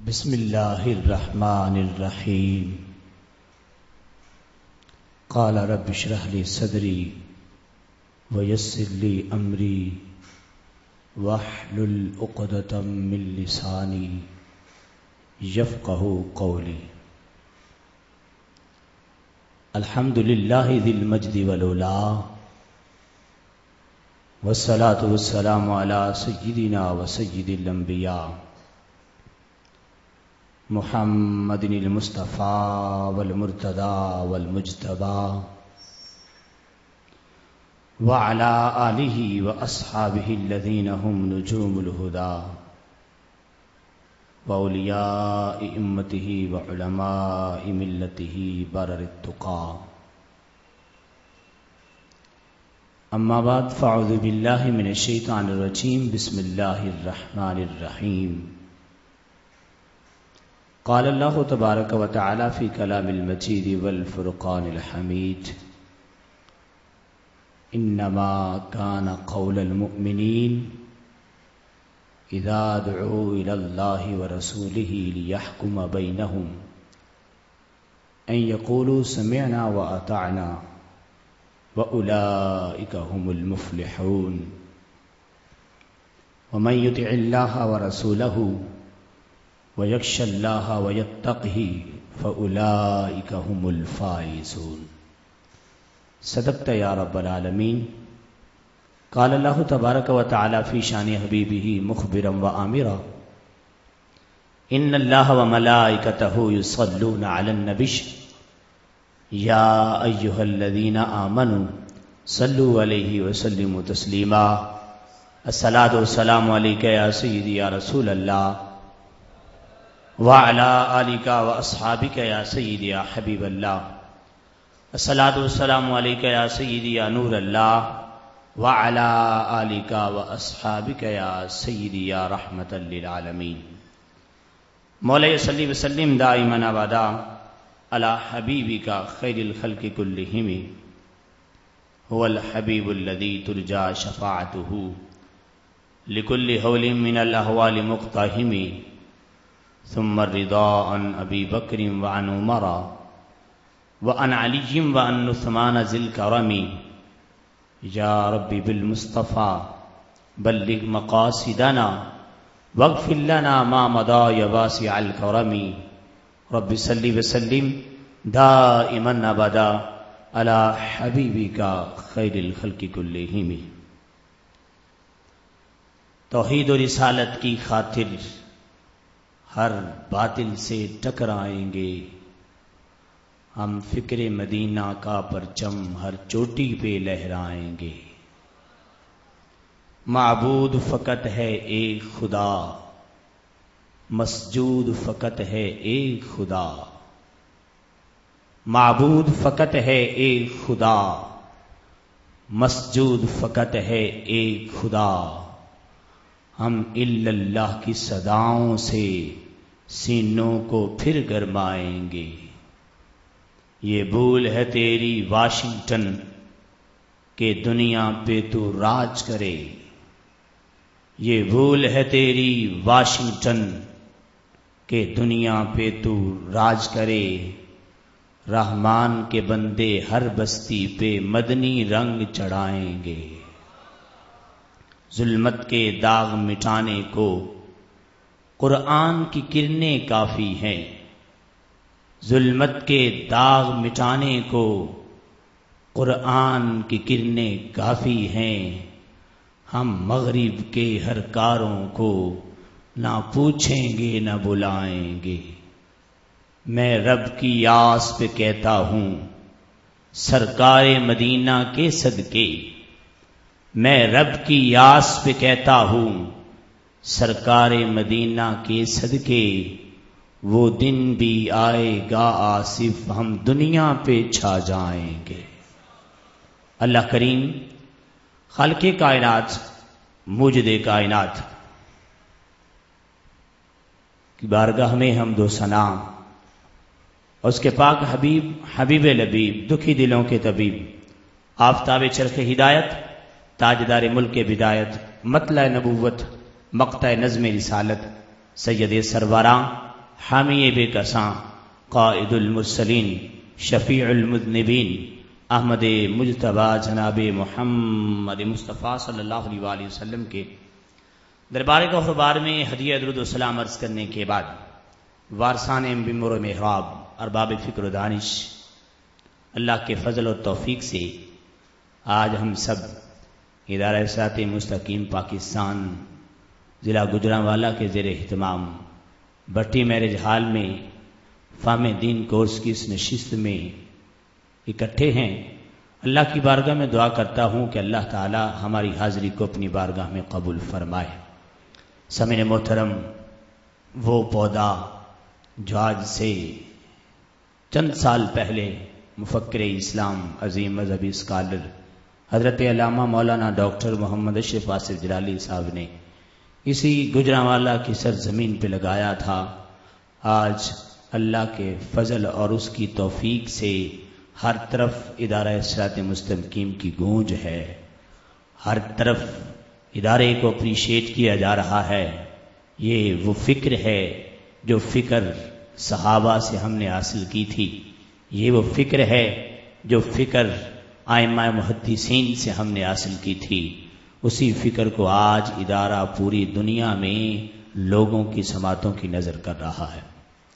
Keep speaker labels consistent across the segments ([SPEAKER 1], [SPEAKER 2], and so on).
[SPEAKER 1] بسم اللہ الرحمن الرحیم قال رب اشرح لي صدری ويسر لي امری واحلل عقدۃ من لسانی یفقهوا قولی. الحمد للہ ذی المجد والعلا والصلاة والسلام علی سیدنا وسید الانبیاء محمد المصطفیٰ والمرتضیٰ والمجتبیٰ وعلى آلہ واصحابہ الذین هم نجوم الہدى واولیاء امتہ وعلماء ملتہ برر التقیٰ. اما بعد فاعوذ باللہ من الشیطان الرجیم. بسم اللہ الرحمن الرحیم. قال اللہ تبارک و تعالی فی کلام المجید والفرقان الحمید انما کان قول المؤمنین اذا دعوا الى اللہ ورسولہ لیحکم بینہم ان یقولوا سمعنا واطعنا واولئک هم المفلحون. ومن یطع اللہ ورسولہ وَيَخْشَ اللَّهَ وَيَتَّقْهِ فَأُولَئِكَ هُمُ الْفَائِزُونَ. صدقت یا رب العالمین. قال اللہ تبارک و تعالی فی شان حبیبہ مخبرا وآمرا ان اللہ وملائکتہ یصلون علی النبی یا ایہا الذین آمنوا صلوا علیہ وسلموا تسلیما. الصلاۃ والسلام علیک یا سیدی یا رسول اللہ وعلى آلک واصحابک یا سیدی یا حبیب اللہ. الصلاۃ والسلام علیک یا سیدی یا نور اللہ وعلى آلک واصحابک یا سیدی یا رحمۃ للعالمین. مولا صلی وسلم دائما ابدا علی حبیبک خیر الخلق کلہم هو الحبیب الذی ترجى شفاعته لكل حول من الاحوال مقتحم. ثم الرضا عن ابی بکر وعن عمر وعن علی وعن عثمان ذی الکرم. یا رب بالمصطفیٰ بلغ مقاصدنا واغفر لنا ما مضى یا واسع الکرم. رب صلی وسلم دائما ابدا علی حبیبک خیر الخلق کلہم. توحید و رسالت کی خاطر ہر باطل سے ٹکرائیں گے. ہم فکر مدینہ کا پرچم ہر چوٹی پہ لہرائیں گے. معبود فقط ہے ایک خدا، مسجود فقط ہے ایک خدا. معبود فقط ہے ایک خدا، مسجود فقط ہے ایک خدا. ہم الا اللہ کی صداؤں سے سینوں کو پھر گرمائیں گے. یہ بھول ہے تیری واشنگٹن کہ دنیا پہ تو راج کرے. یہ بھول ہے تیری واشنگٹن کہ دنیا پہ تو راج کرے. رحمان کے بندے ہر بستی پہ مدنی رنگ چڑھائیں گے. ظلمت کے داغ مٹانے کو قرآن کی کرنیں کافی ہیں. ظلمت کے داغ مٹانے کو قرآن کی کرنیں کافی ہیں. ہم مغرب کے ہر کاروں کو نہ پوچھیں گے نہ بلائیں گے. میں رب کی آس پہ کہتا ہوں سرکار مدینہ کے صدقے. میں رب کی آس پہ کہتا ہوں سرکار مدینہ کے صدقے. وہ دن بھی آئے گا آصف ہم دنیا پہ چھا جائیں گے. اللہ کریم خالق کائنات موجد کائنات کی بارگاہ میں حمد و ثنا اور اس کے پاک حبیب حبیب لبیب دکھی دلوں کے طبیب آفتاب چرخ ہدایت تاجدار ملک بدایت مطلع نبوت مقطع نظم رسالت سید سربراں حامی بے کساں قائد المرسلین شفیع المذنبین احمد مجتبی جناب محمد مصطفیٰ صلی اللہ علیہ وآلہ وسلم کے دربار غفربار میں ہدیہ درود و سلام عرض کرنے کے بعد وارثان ممبر و محراب ارباب فکر و دانش اللہ کے فضل و توفیق سے آج ہم سب ادارہ اصلاحات مستقیم پاکستان ضلع گجرانوالہ کے زیر اہتمام بٹی میرج ہال میں فہم دین کورس کی اس نشست میں اکٹھے ہیں۔ اللہ کی بارگاہ میں دعا کرتا ہوں کہ اللہ تعالی ہماری حاضری کو اپنی بارگاہ میں قبول فرمائے۔ سامعین محترم، وہ پودا جو آج سے چند سال پہلے مفکر اسلام عظیم مذہبی اسکالر حضرت علامہ مولانا ڈاکٹر محمد اشرف آصف جلالی صاحب نے اسی گجرانوالہ کی سرزمین پہ لگایا تھا، آج اللہ کے فضل اور اس کی توفیق سے ہر طرف ادارہ اصلاحات مستقیم کی گونج ہے، ہر طرف ادارے کو اپریشیٹ کیا جا رہا ہے۔ یہ وہ فکر ہے جو فکر صحابہ سے ہم نے حاصل کی تھی، یہ وہ فکر ہے جو فکر ائمہ محدثین سے ہم نے حاصل کی تھی، اسی فکر کو آج ادارہ پوری دنیا میں لوگوں کی سماعتوں کی نظر کر رہا ہے۔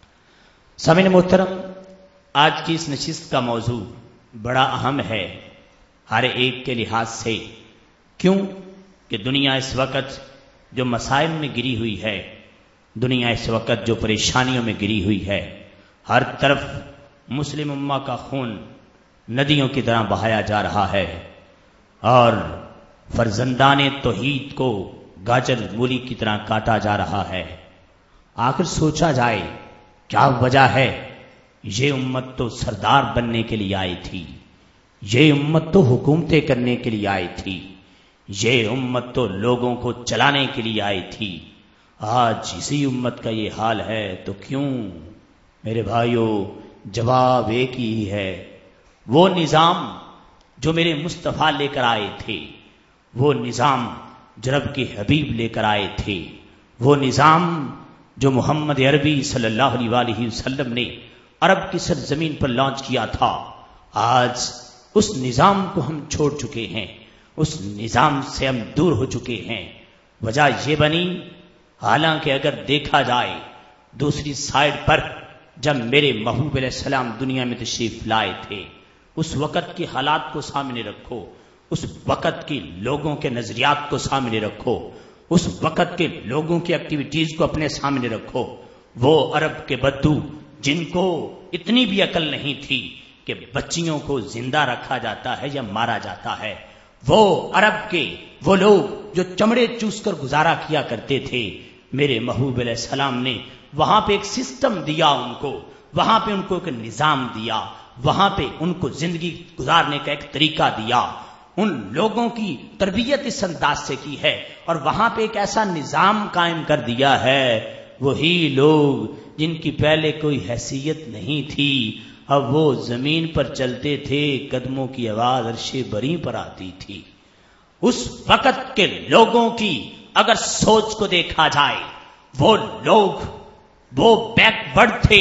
[SPEAKER 1] سامعین محترم، آج کی اس نشست کا موضوع بڑا اہم ہے ہر ایک کے لحاظ سے، کیوں کہ دنیا اس وقت جو مسائل میں گری ہوئی ہے، دنیا اس وقت جو پریشانیوں میں گری ہوئی ہے، ہر طرف مسلم امہ کا خون ندیوں کی طرح بہایا جا رہا ہے اور فرزندان توحید کو گاجر مولی کی طرح کاٹا جا رہا ہے۔ آخر سوچا جائے کیا وجہ ہے؟ یہ امت تو سردار بننے کے لیے آئی تھی، یہ امت تو حکومتیں کرنے کے لیے آئی تھی، یہ امت تو لوگوں کو چلانے کے لیے آئی تھی۔ آج اسی امت کا یہ حال ہے تو کیوں؟ میرے بھائیوں، جواب ایک ہی ہے، وہ نظام جو میرے مصطفیٰ لے کر آئے تھے، وہ نظام جو رب کے حبیب لے کر آئے تھے، وہ نظام جو محمد عربی صلی اللہ علیہ وآلہ وسلم نے عرب کی سرزمین پر لانچ کیا تھا، آج اس نظام کو ہم چھوڑ چکے ہیں، اس نظام سے ہم دور ہو چکے ہیں۔ وجہ یہ بنی، حالانکہ اگر دیکھا جائے دوسری سائیڈ پر جب میرے محبوب علیہ السلام دنیا میں تشریف لائے تھے، اس وقت کے حالات کو سامنے رکھو، اس وقت کے لوگوں کے نظریات کو سامنے رکھو، اس وقت کے لوگوں کی ایکٹیویٹیز کو اپنے سامنے رکھو۔ وہ عرب کے بدو جن کو اتنی بھی عقل نہیں تھی کہ بچیوں کو زندہ رکھا جاتا ہے یا مارا جاتا ہے، وہ عرب کے وہ لوگ جو چمڑے چوس کر گزارا کیا کرتے تھے، میرے محبوب علیہ السلام نے وہاں پہ ایک سسٹم دیا، ان کو وہاں پہ ان کو ایک نظام دیا، وہاں پہ ان کو زندگی گزارنے کا ایک طریقہ دیا، ان لوگوں کی تربیت اس انداز سے کی ہے اور وہاں پہ ایک ایسا نظام قائم کر دیا ہے۔ وہی لوگ جن کی پہلے کوئی حیثیت نہیں تھی، اب وہ زمین پر چلتے تھے، قدموں کی آواز عرش بری پر آتی تھی۔ اس وقت کے لوگوں کی اگر سوچ کو دیکھا جائے، وہ لوگ وہ بیک ورڈ تھے،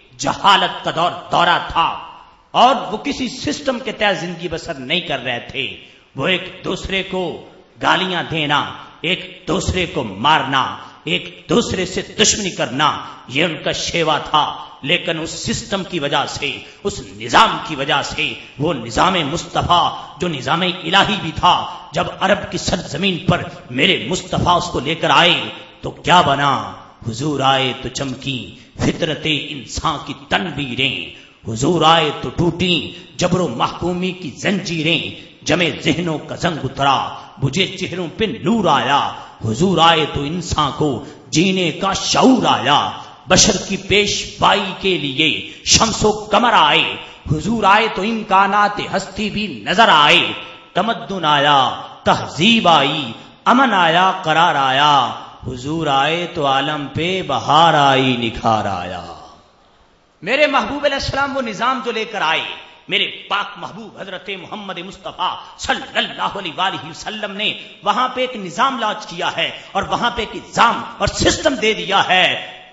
[SPEAKER 1] جہالت کا دورہ تھا اور وہ کسی سسٹم کے تحت زندگی بسر نہیں کر رہے تھے۔ وہ ایک دوسرے کو گالیاں دینا، ایک دوسرے کو مارنا، ایک دوسرے سے دشمنی کرنا، یہ ان کا شیوا تھا۔ لیکن اس سسٹم کی وجہ سے، اس نظام کی وجہ سے، وہ نظام مصطفیٰ جو نظام الہی بھی تھا، جب عرب کی سرزمین پر میرے مصطفیٰ اس کو لے کر آئے تو کیا بنا؟ حضور آئے تو چمکی فطرت انسان کی تنویریں، حضور آئے تو ٹوٹی جبر و محکومی کی زنجیریں، جمے ذہنوں کا زنگ اترا، بجھے چہروں پہ نور آیا، حضور آئے تو انسان کو جینے کا شعور آیا، بشر کی پیشوائی کے لیے شمس و قمر آئے، حضور آئے تو امکانات ہستی بھی نظر آئے، تمدن آیا، تہذیب آئی، امن آیا، قرار آیا، حضور آئے تو عالم پہ بہار آئی، نکھار آیا۔ میرے محبوب علیہ السلام وہ نظام جو لے کر آئے، میرے پاک محبوب حضرت محمد مصطفیٰ صلی اللہ علیہ وآلہ وسلم نے وہاں پہ ایک نظام لانچ کیا ہے اور وہاں پہ ایک نظام اور سسٹم دے دیا ہے،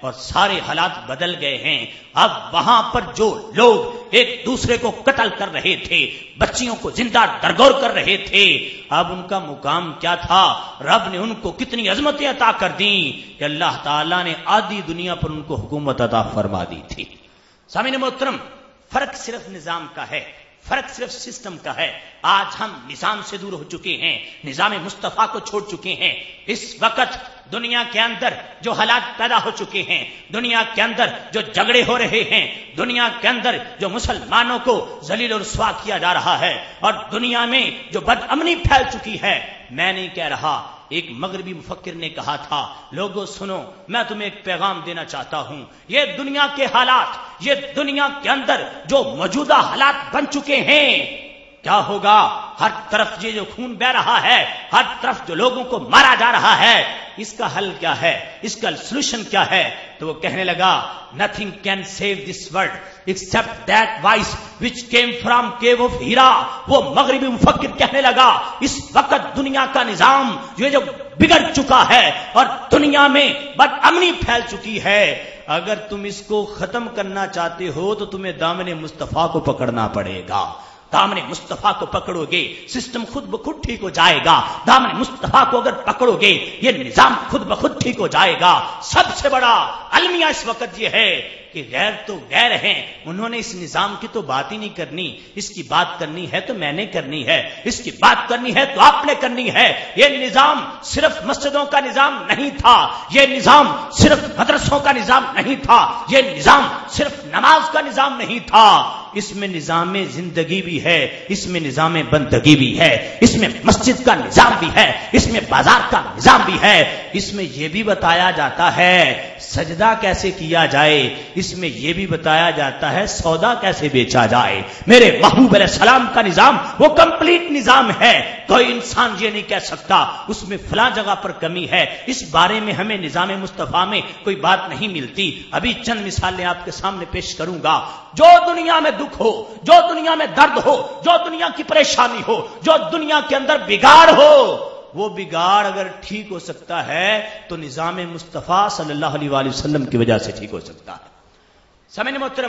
[SPEAKER 1] اور سارے حالات بدل گئے ہیں. اب وہاں پر جو لوگ ایک دوسرے کو قتل کر رہے تھے، بچیوں کو زندہ درگور کر رہے تھے، اب ان کا مقام کیا تھا؟ رب نے ان کو کتنی عظمتیں عطا کر دیں کہ اللہ تعالیٰ نے آدھی دنیا پر ان کو حکومت عطا فرما دی تھی. سامعین محترم، فرق صرف نظام کا ہے، فرق صرف سسٹم کا ہے. آج ہم نظام سے دور ہو چکے ہیں، نظام مصطفیٰ کو چھوڑ چکے ہیں. اس وقت دنیا کے اندر جو حالات پیدا ہو چکے ہیں، دنیا کے اندر جو جھگڑے ہو رہے ہیں، دنیا کے اندر جو مسلمانوں کو ذلیل و رسوا کیا جا رہا ہے، اور دنیا میں جو بد امنی پھیل چکی ہے، میں نہیں کہہ رہا. ایک مغربی مفکر نے کہا تھا، لوگوں سنو، میں تمہیں ایک پیغام دینا چاہتا ہوں. یہ دنیا کے حالات، یہ دنیا کے اندر جو موجودہ حالات بن چکے ہیں، کیا ہوگا؟ ہر طرف یہ جو خون بہ رہا ہے، ہر طرف جو لوگوں کو مارا جا رہا ہے، اس کا حل کیا ہے؟ اس کا سولوشن کیا ہے؟ تو وہ کہنے لگا، nothing can save this world except that voice which came from cave of Hira. وہ مغربی مفکر کہنے لگا، اس وقت دنیا کا نظام یہ جو بگڑ چکا ہے اور دنیا میں بد امنی پھیل چکی ہے، اگر تم اس کو ختم کرنا چاہتے ہو تو تمہیں دامن مصطفیٰ کو پکڑنا پڑے گا. دامن مصطفیٰ کو پکڑو گے، سسٹم خود بخود ٹھیک ہو جائے گا. دامن مصطفیٰ کو اگر پکڑو گے، یہ نظام خود بخود ٹھیک ہو جائے گا. سب سے بڑا المیہ اس وقت یہ ہے کہ غیر تو غیر ہیں، انہوں نے اس نظام کی تو بات ہی نہیں کرنی. اس کی بات کرنی ہے تو میں نے کرنی ہے، اس کی بات کرنی ہے تو آپ نے کرنی ہے. یہ نظام صرف مسجدوں کا نظام نہیں تھا، یہ نظام صرف مدرسوں کا نظام نہیں تھا، یہ نظام صرف نماز کا نظام نہیں تھا. اس میں نظام زندگی بھی ہے، اس میں نظام بندگی بھی ہے، اس میں مسجد کا نظام بھی ہے، اس میں بازار کا نظام بھی ہے. اس میں یہ بھی بتایا جاتا ہے سجدہ کیسے کیا جائے، اس میں یہ بھی بتایا جاتا ہے سودا کیسے بیچا جائے. میرے محبوب علیہ السلام کا نظام وہ کمپلیٹ نظام ہے. کوئی انسان یہ نہیں کہہ سکتا اس میں فلاں جگہ پر کمی ہے. اس بارے میں ہمیں نظام مصطفیٰ میں کوئی بات نہیں ملتی. ابھی چند مثالیں آپ کے سامنے پیش کروں گا. جو دنیا میں دکھ ہو، جو دنیا میں درد ہو، جو دنیا کی پریشانی ہو، جو دنیا کے اندر بگاڑ ہو، وہ بگاڑ اگر ٹھیک ہو سکتا ہے تو نظام مصطفیٰ صلی اللہ علیہ وآلہ وسلم کی وجہ سے ٹھیک ہو سکتا ہے. سامعین محترم،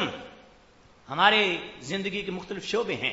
[SPEAKER 1] ہمارے زندگی کے مختلف شعبے ہیں.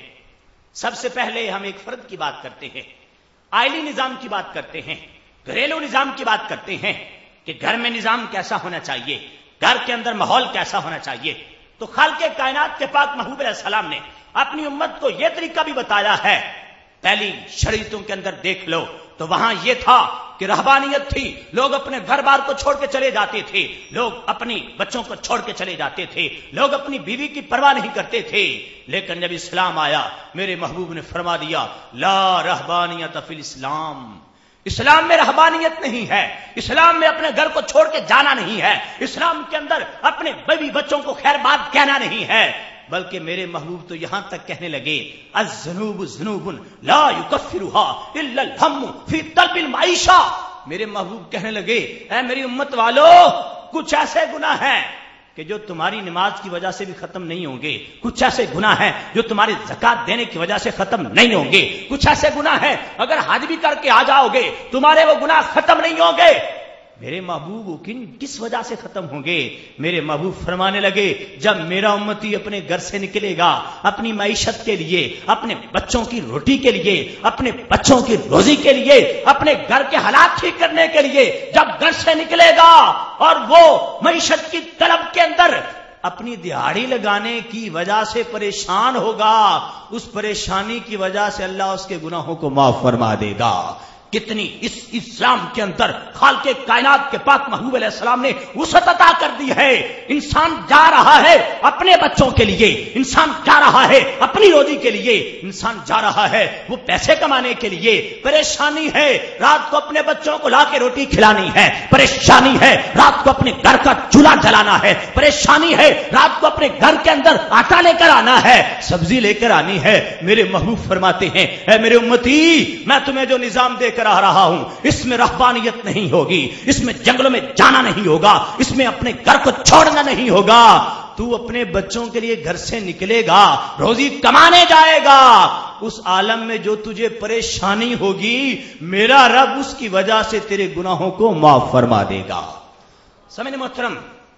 [SPEAKER 1] سب سے پہلے ہم ایک فرد کی بات کرتے ہیں، آئلی نظام کی بات کرتے ہیں، گھریلو نظام کی بات کرتے ہیں کہ گھر میں نظام کیسا ہونا چاہیے، گھر کے اندر ماحول کیسا ہونا چاہیے. تو خالق کائنات کے پاک محبوب علیہ السلام نے اپنی امت کو یہ طریقہ بھی بتایا ہے. پہلی شریعتوں کے اندر دیکھ لو تو وہاں یہ تھا کہ رہبانیت تھی، لوگ اپنے گھر بار کو چھوڑ کے چلے جاتے تھے، لوگ اپنی بچوں کو چھوڑ کے چلے جاتے تھے، لوگ اپنی بیوی کی پرواہ نہیں کرتے تھے. لیکن جب اسلام آیا، میرے محبوب نے فرما دیا، لا رہبانیت فی الاسلام. اسلام میں رہبانیت نہیں ہے، اسلام میں اپنے گھر کو چھوڑ کے جانا نہیں ہے، اسلام کے اندر اپنے بیوی بچوں کو خیر بات کہنا نہیں ہے. بلکہ میرے محبوب تو یہاں تک کہنے لگے، الذنوب ذنوب لا یکفرها الا الهم فی طلب المعیشہ. میرے محبوب کہنے لگے، اے میری امت والو، کچھ ایسے گناہ ہیں کہ جو تمہاری نماز کی وجہ سے بھی ختم نہیں ہوں گے، کچھ ایسے گناہ ہیں جو تمہاری زکات دینے کی وجہ سے ختم نہیں ہوں گے، کچھ ایسے گناہ ہیں اگر حج بھی کر کے آ جاؤ گے تمہارے وہ گناہ ختم نہیں ہوں گے. میرے محبوب کس وجہ سے ختم ہوں گے؟ میرے محبوب فرمانے لگے، جب میرا امتی اپنے گھر سے نکلے گا اپنی معیشت کے لیے، اپنے بچوں کی روٹی کے لیے، اپنے بچوں کی روزی کے لیے، اپنے گھر کے حالات ٹھیک کرنے کے لیے جب گھر سے نکلے گا اور وہ معیشت کی طلب کے اندر اپنی دہاڑی لگانے کی وجہ سے پریشان ہوگا، اس پریشانی کی وجہ سے اللہ اس کے گناہوں کو معاف فرما دے گا. کتنی اس اسلام کے اندر خالق کائنات کے پاک محبوب علیہ السلام نے وسعت عطا کر دی ہے. انسان جا رہا ہے اپنے بچوں کے لیے، انسان جا رہا ہے اپنی روزی کے لیے، انسان جا رہا ہے وہ پیسے کمانے کے لیے. پریشانی ہے رات کو اپنے بچوں کو لا کے روٹی کھلانی ہے، پریشانی ہے رات کو اپنے گھر کا چولہا جلانا ہے، پریشانی ہے رات کو اپنے گھر کے اندر آٹا لے کر آنا ہے، سبزی لے کر آنی ہے. میرے محبوب فرماتے ہیں، اے میرے امتی، میں تمہیں جو نظام دے کر آ رہا ہوں اس میں رہبانیت نہیں ہوگی، اس میں جنگلوں میں جانا نہیں ہوگا، اس میں اپنے گھر کو چھوڑنا نہیں ہوگا. تو اپنے بچوں کے لیے گھر سے نکلے گا، روزی کمانے جائے گا، اس عالم میں جو تجھے پریشانی ہوگی میرا رب اس کی وجہ سے تیرے گناہوں کو معاف فرما دے گا. سامعین محترم،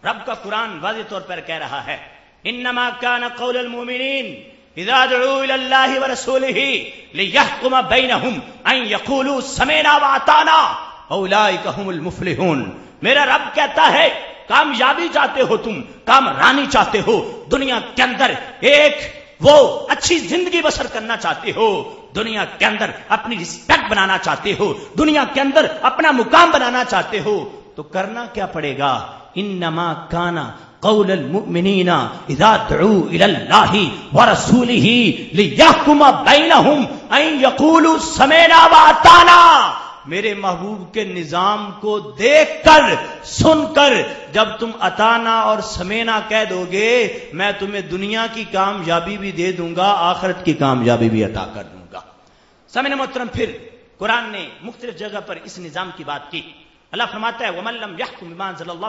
[SPEAKER 1] رب کا قرآن واضح طور پر کہہ رہا ہے انما کان قول المؤمنین اذا دعوا الى اللہ ورسولہ لیحکم بینہم ان یقولوا سمعنا واطعنا اولئک هم المفلحون. میرا رب کہتا ہے کامیابی چاہتے ہو تم، کامرانی چاہتے ہو، دنیا کے اندر ایک وہ اچھی زندگی بسر کرنا چاہتے ہو، دنیا کے اندر اپنی رسپیکٹ بنانا چاہتے ہو، دنیا کے اندر اپنا مقام بنانا چاہتے ہو، تو کرنا کیا پڑے گا؟ انما کان قول المؤمنین اذا دعوا الى اللہ ورسولہ لیحکم بینہم ان یقولوا سمعنا واطعنا. میرے محبوب کے نظام کو دیکھ کر سن کر جب تم اطانا اور سمینا کہہ دو گے، میں تمہیں دنیا کی کامیابی بھی دے دوں گا، آخرت کی کامیابی بھی عطا کر دوں گا. سامعین محترم، پھر قرآن نے مختلف جگہ پر اس نظام کی بات کی. اللہ فرماتا ہے وَمَن لَّمْ يَحْكُم بِمَا أَنزَلَ اللَّهُ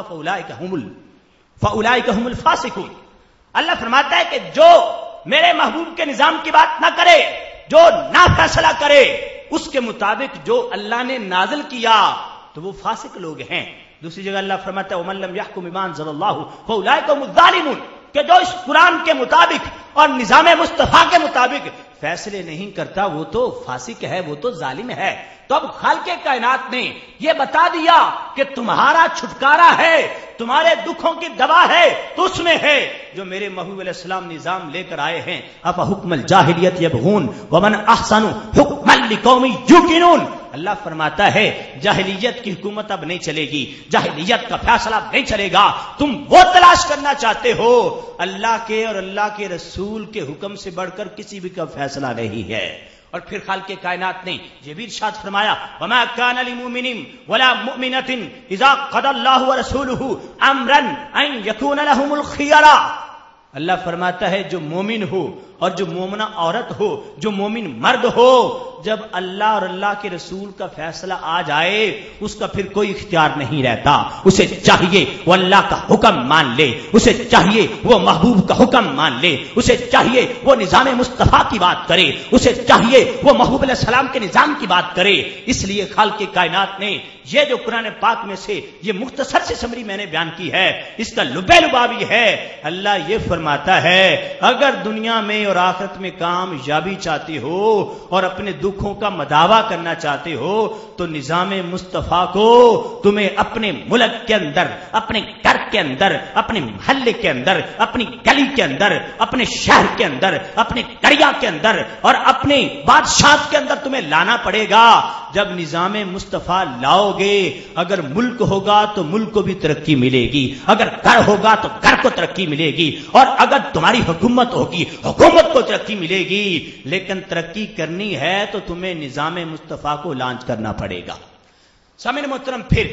[SPEAKER 1] فَأُولَٰئِكَ هُمُ الْفَاسِقُونَ. اللہ فرماتا ہے کہ جو میرے محبوب کے نظام کی بات نہ کرے، جو نہ فیصلہ کرے اس کے مطابق جو اللہ نے نازل کیا، تو وہ فاسق لوگ ہیں. دوسری جگہ اللہ فرماتا ہے وَمَن لَّمْ يَحْكُم بِمَا أَنزَلَ اللَّهُ فَأُولَٰئِكَ هُمُ الظَّالِمُونَ، کہ جو اس قرآن کے مطابق اور نظام مصطفیٰ کے مطابق فیصلے نہیں کرتا وہ تو فاسق ہے، وہ تو ظالم ہے. تو اب خالق کائنات نے یہ بتا دیا کہ تمہارا چھٹکارا ہے، تمہارے دکھوں کی دوا ہے تو اس میں ہے جو میرے محبوب علیہ السلام نظام لے کر آئے ہیں. اف حکم الجاہلیت یبغون ومن احسن حکما لقوم یوقنون. اللہ فرماتا ہے جاہلیت کی حکومت اب نہیں چلے گی، جاہلیت کا فیصلہ اب نہیں چلے گا. تم وہ تلاش کرنا چاہتے ہو، اللہ کے اور اللہ کے رسول کے حکم سے بڑھ کر کسی بھی کا فیصلہ نہیں ہے. اور پھر خالق کائنات نے یہ بھی ارشاد فرمایا وما كان لمؤمن ولا مؤمنة اذا قضى الله ورسوله امرا ان يكون لهم الخيار. اللہ فرماتا ہے جو مومن ہو اور جو مومنہ عورت ہو، جو مومن مرد ہو، جب اللہ اور اللہ کے رسول کا فیصلہ آ جائے اس کا پھر کوئی اختیار نہیں رہتا. اسے چاہیے وہ اللہ کا حکم مان لے، اسے چاہیے وہ محبوب کا حکم مان لے، اسے چاہیے وہ نظام مصطفیٰ کی بات کرے، اسے چاہیے وہ محبوب علیہ السلام کے نظام کی بات کرے. اس لیے خالق کائنات نے یہ جو قرآن پاک میں سے یہ مختصر سی سمری میں نے بیان کی ہے، اس کا لبے لبابی ہے. اللہ یہ فرماتا ہے اگر دنیا میں اور آخرت میں کامیابی چاہتے ہو اور اپنے دکھوں کا مداوا کرنا چاہتے ہو تو نظام مصطفیٰ کو تمہیں اپنے ملک کے اندر، اپنے گھر کے اندر، اپنے محلے کے اندر، اپنی گلی کے اندر، اپنے شہر کے اندر، اپنے قریہ کے اندر اور اپنے بادشاہت کے اندر تمہیں لانا پڑے گا. جب نظام مصطفیٰ لاؤ گے، اگر ملک ہوگا تو ملک کو بھی ترقی ملے گی، اگر گھر ہوگا تو گھر کو ترقی ملے گی، اور اگر تمہاری حکومت ہوگی حکومت کو ترقی ملے گی. لیکن ترقی کرنی ہے تو تمہیں نظام مصطفیٰ کو لانچ کرنا پڑے گا. سامعین محترم، پھر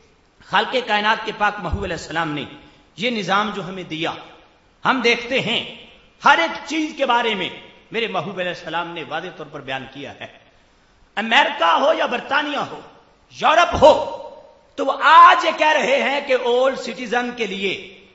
[SPEAKER 1] خالق کائنات کے پاک محبوب علیہ السلام نے یہ نظام جو ہمیں دیا، ہم دیکھتے ہیں ہر ایک چیز کے بارے میں میرے محبوب علیہ السلام نے واضح طور پر بیان کیا ہے. امریکہ ہو یا برطانیہ ہو، یورپ ہو، تو وہ آج یہ کہہ رہے ہیں کہ اولڈ سٹیزن کے لیے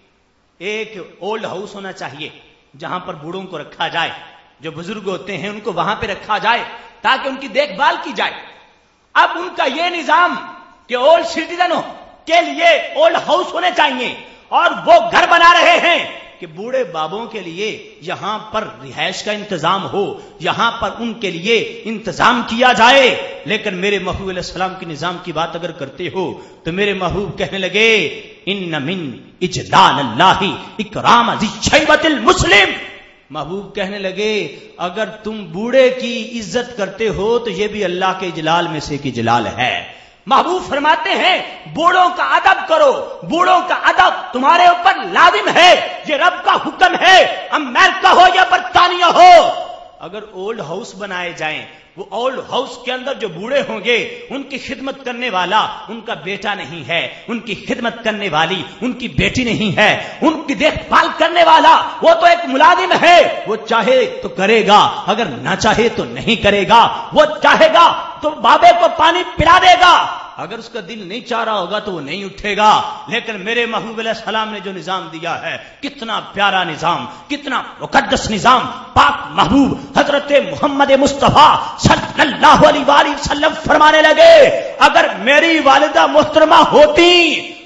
[SPEAKER 1] ایک اولڈ ہاؤس ہونا چاہیے جہاں پر بوڑھوں کو رکھا جائے، جو بزرگ ہوتے ہیں ان کو وہاں پہ رکھا جائے تاکہ ان کی دیکھ بھال کی جائے. اب ان کا یہ نظام کہ اولڈ سٹیزنوں کے لیے اولڈ ہاؤس ہونے چاہیے، اور وہ گھر بنا رہے ہیں کہ بوڑھے بابوں کے لیے یہاں پر رہائش کا انتظام ہو، یہاں پر ان کے لیے انتظام کیا جائے. لیکن میرے محبوب علیہ السلام کے نظام کی بات اگر کرتے ہو تو میرے محبوب کہنے لگے ان من اجلال اللہ اکرام ذی شیبۃ المسلم. محبوب کہنے لگے اگر تم بوڑھے کی عزت کرتے ہو تو یہ بھی اللہ کے اجلال میں سے ایک اجلال ہے. محبوب فرماتے ہیں بوڑھوں کا ادب کرو، بوڑھوں کا ادب تمہارے اوپر لازم ہے، یہ رب کا حکم ہے. امریکہ ہو یا برطانیہ ہو، اگر اولڈ ہاؤس بنائے جائیں، وہ اولڈ ہاؤس کے اندر جو بوڑھے ہوں گے ان کی خدمت کرنے والا ان کا بیٹا نہیں ہے، ان کی خدمت کرنے والی ان کی بیٹی نہیں ہے، ان کی دیکھ بھال کرنے والا وہ تو ایک ملازم ہے. وہ چاہے تو کرے گا، اگر نہ چاہے تو نہیں کرے گا. وہ چاہے گا تو بابے کو پانی پلا دے گا، اگر اس کا دل نہیں چاہ رہا ہوگا تو وہ نہیں اٹھے گا. لیکن میرے محبوب علیہ السلام نے جو نظام دیا ہے، کتنا پیارا نظام، کتنا مقدس نظام. پاک محبوب حضرت محمد مصطفیٰ صلی اللہ علیہ وآلہ وسلم فرمانے لگے اگر میری والدہ محترمہ ہوتی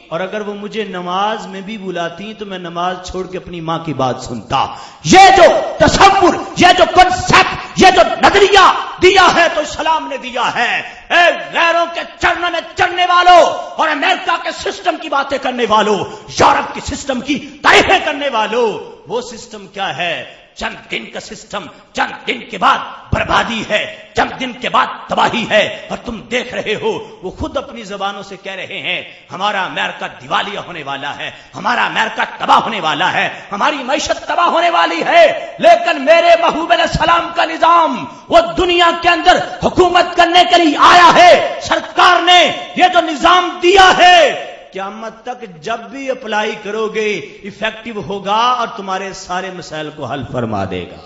[SPEAKER 1] اور اگر وہ مجھے نماز میں بھی بلاتی تو میں نماز چھوڑ کے اپنی ماں کی بات سنتا. یہ جو تصور، یہ جو کنسپٹ، یہ جو نظریہ دیا ہے تو اسلام نے دیا ہے. اے غیروں کے چرنوں میں چلنے والوں اور امریکہ کے سسٹم کی باتیں کرنے والوں، یورپ کے سسٹم کی تعریفیں کرنے والوں، وہ سسٹم کیا ہے؟ چند دن کا سسٹم، چند دن کے بعد بربادی ہے، چند دن کے بعد تباہی ہے. اور تم دیکھ رہے ہو وہ خود اپنی زبانوں سے کہہ رہے ہیں ہمارا امریکہ دیوالیہ ہونے والا ہے، ہمارا امریکہ تباہ ہونے والا ہے، ہماری معیشت تباہ ہونے والی ہے. لیکن میرے محبوب علیہ السلام کا نظام وہ دنیا کے اندر حکومت کرنے کے لیے آیا ہے. سرکار نے یہ جو نظام دیا ہے قیامت تک جب بھی اپلائی کرو گے ایفیکٹو ہوگا اور تمہارے سارے مسائل کو حل فرما دے گا.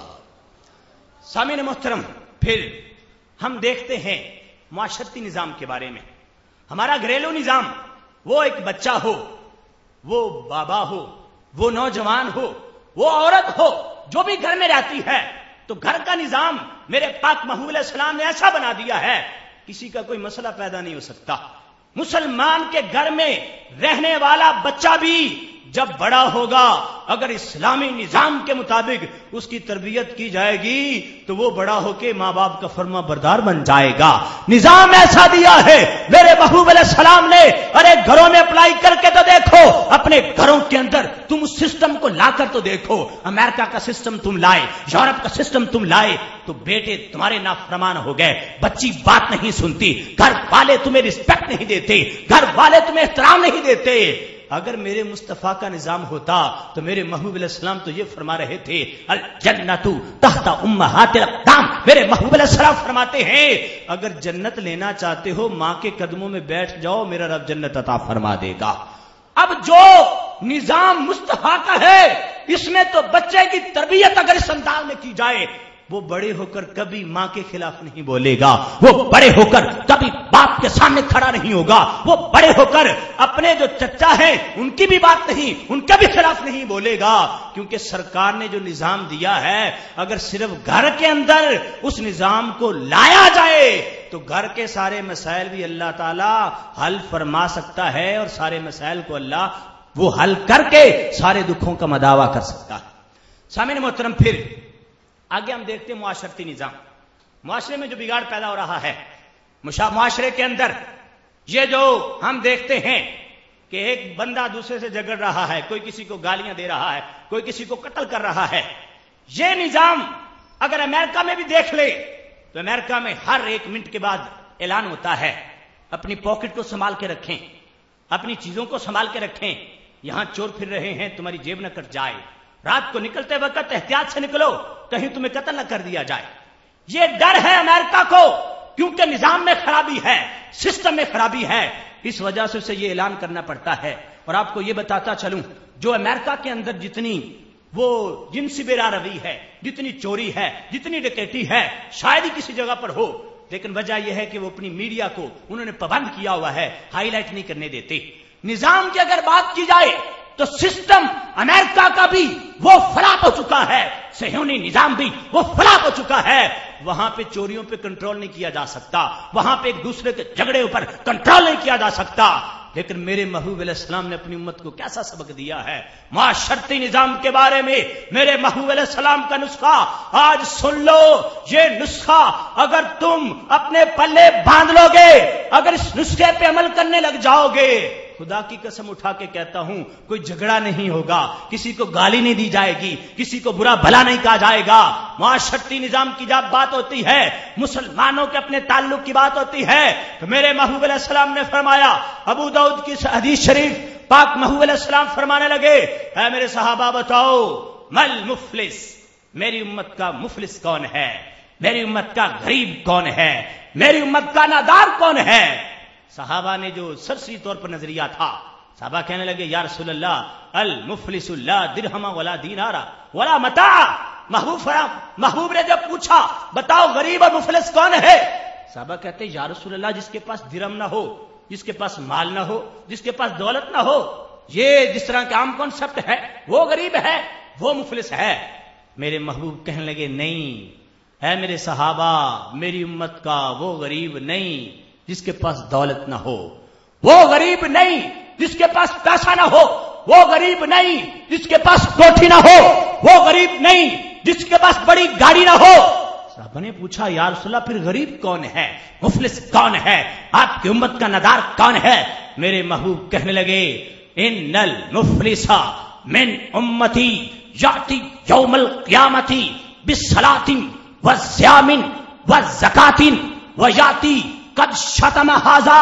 [SPEAKER 1] سامعین محترم، پھر ہم دیکھتے ہیں معاشرتی نظام کے بارے میں. ہمارا گھریلو نظام، وہ ایک بچہ ہو، وہ بابا ہو، وہ نوجوان ہو، وہ عورت ہو، جو بھی گھر میں رہتی ہے، تو گھر کا نظام میرے پاک محبوب علیہ السلام نے ایسا بنا دیا ہے کسی کا کوئی مسئلہ پیدا نہیں ہو سکتا. مسلمان کے گھر میں رہنے والا بچہ بھی جب بڑا ہوگا اگر اسلامی نظام کے مطابق اس کی تربیت کی جائے گی تو وہ بڑا ہو کے ماں باپ کا فرما بردار بن جائے گا. نظام ایسا دیا ہے میرے محبوب علیہ السلام نے. ارے گھروں میں اپلائی کر کے تو دیکھو، اپنے گھروں کے اندر تم اس سسٹم کو لا کر تو دیکھو. امریکہ کا سسٹم تم لائے، یورپ کا سسٹم تم لائے تو بیٹے تمہارے نافرمان ہو گئے، بچی بات نہیں سنتی، گھر والے تمہیں رسپیکٹ نہیں دیتے، گھر والے تمہیں احترام نہیں دیتے. اگر میرے مصطفیٰ کا نظام ہوتا تو میرے محبوب علیہ السلام تو یہ فرما رہے تھے الجنت تحت امہات الاقدام. میرے محبوب علیہ السلام فرماتے ہیں اگر جنت لینا چاہتے ہو ماں کے قدموں میں بیٹھ جاؤ، میرا رب جنت عطا فرما دے گا. اب جو نظام مصطفیٰ کا ہے اس میں تو بچے کی تربیت اگر اس انداز میں کی جائے وہ بڑے ہو کر کبھی ماں کے خلاف نہیں بولے گا، وہ بڑے ہو کر کبھی باپ کے سامنے کھڑا نہیں ہوگا، وہ بڑے ہو کر اپنے جو چچا ہیں ان کی بھی بات نہیں، ان کے بھی خلاف نہیں بولے گا. کیونکہ سرکار نے جو نظام دیا ہے اگر صرف گھر کے اندر اس نظام کو لایا جائے تو گھر کے سارے مسائل بھی اللہ تعالی حل فرما سکتا ہے اور سارے مسائل کو اللہ وہ حل کر کے سارے دکھوں کا مداوا کر سکتا ہے. سامعین محترم، پھر آگے ہم دیکھتے ہیں معاشرتی نظام. معاشرے میں جو بگاڑ پیدا ہو رہا ہے، معاشرے کے اندر یہ جو ہم دیکھتے ہیں کہ ایک بندہ دوسرے سے جھگڑ رہا ہے، کوئی کسی کو گالیاں دے رہا ہے، کوئی کسی کو قتل کر رہا ہے. یہ نظام اگر امریکہ میں بھی دیکھ لے تو امریکہ میں ہر 1 منٹ کے بعد اعلان ہوتا ہے اپنی پاکٹ کو سنبھال کے رکھیں، اپنی چیزوں کو سنبھال کے رکھیں، یہاں چور پھر رہے ہیں تمہاری جیب نہ کٹ جائے، رات کو نکلتے وقت احتیاط سے نکلو کہیں تمہیں قتل نہ کر دیا جائے. یہ ڈر ہے امریکہ کو کیونکہ نظام میں خرابی ہے، سسٹم میں خرابی ہے، اس وجہ سے اسے یہ اعلان کرنا پڑتا ہے. اور آپ کو یہ بتاتا چلوں جو امریکہ کے اندر جتنی وہ جنسی بے روی ہے، جتنی چوری ہے، جتنی ڈکیتی ہے شاید ہی کسی جگہ پر ہو، لیکن وجہ یہ ہے کہ وہ اپنی میڈیا کو انہوں نے پابند کیا ہوا ہے، ہائی لائٹ نہیں کرنے دیتے. نظام کی اگر بات کی جائے تو سسٹم امریکہ کا بھی وہ فلاپ ہو چکا ہے، صہیونی نظام بھی وہ فلاپ ہو چکا ہے. وہاں پہ چوریوں پہ کنٹرول نہیں کیا جا سکتا، وہاں پہ ایک دوسرے کے جھگڑے پر کنٹرول نہیں کیا جا سکتا. لیکن میرے محبوب علیہ السلام نے اپنی امت کو کیسا سبق دیا ہے معاشرتی نظام کے بارے میں. میرے محبوب علیہ السلام کا نسخہ آج سن لو. یہ نسخہ اگر تم اپنے پلے باندھ لو گے، اگر اس نسخے پہ عمل کرنے لگ جاؤ گے، خدا کی قسم اٹھا کے کہتا ہوں کوئی جھگڑا نہیں ہوگا، کسی کو گالی نہیں دی جائے گی، کسی کو برا بھلا نہیں کہا جائے گا. معاشرتی نظام کی جب بات ہوتی ہے، مسلمانوں کے اپنے تعلق کی بات ہوتی ہے تو میرے محبوب علیہ السلام نے فرمایا، ابو داؤد کی حدیث شریف پاک محبوب علیہ السلام فرمانے لگے، اے میرے صحابہ بتاؤ مل مفلس، میری امت کا مفلس کون ہے، میری امت کا غریب کون ہے، میری امت کا نادار کون ہے. صحابہ نے جو سرسری طور پر نظریہ تھا، صحابہ کہنے لگے یا رسول اللہ المفلس لا درہم ولا دینار ولا متاع. محبوب نے جب پوچھا بتاؤ غریب اور مفلس کون ہے، صحابہ کہتے یا رسول اللہ جس کے پاس درہم نہ ہو، جس کے پاس مال نہ ہو، جس کے پاس دولت نہ ہو، یہ جس طرح کا عام کانسیپٹ ہے وہ غریب ہے، وہ مفلس ہے. میرے محبوب کہنے لگے نہیں اے میرے صحابہ، میری امت کا وہ غریب نہیں جس کے پاس دولت نہ ہو، وہ غریب نہیں جس کے پاس پیسہ نہ ہو وہ غریب نہیں، جس کے پاس کوٹھی نہ ہو وہ غریب نہیں، جس کے پاس بڑی گاڑی نہ ہو۔ صحابہ نے پوچھا یا رسول اللہ پھر غریب کون ہے، مفلس کون ہے، آپ کی امت کا ندار کون ہے؟ میرے محبوب کہنے لگے ان المفلس من امتی یاتی یوم القیامت بالصلاۃ والصیام والزکاۃ ویاتی قد شتم ھذا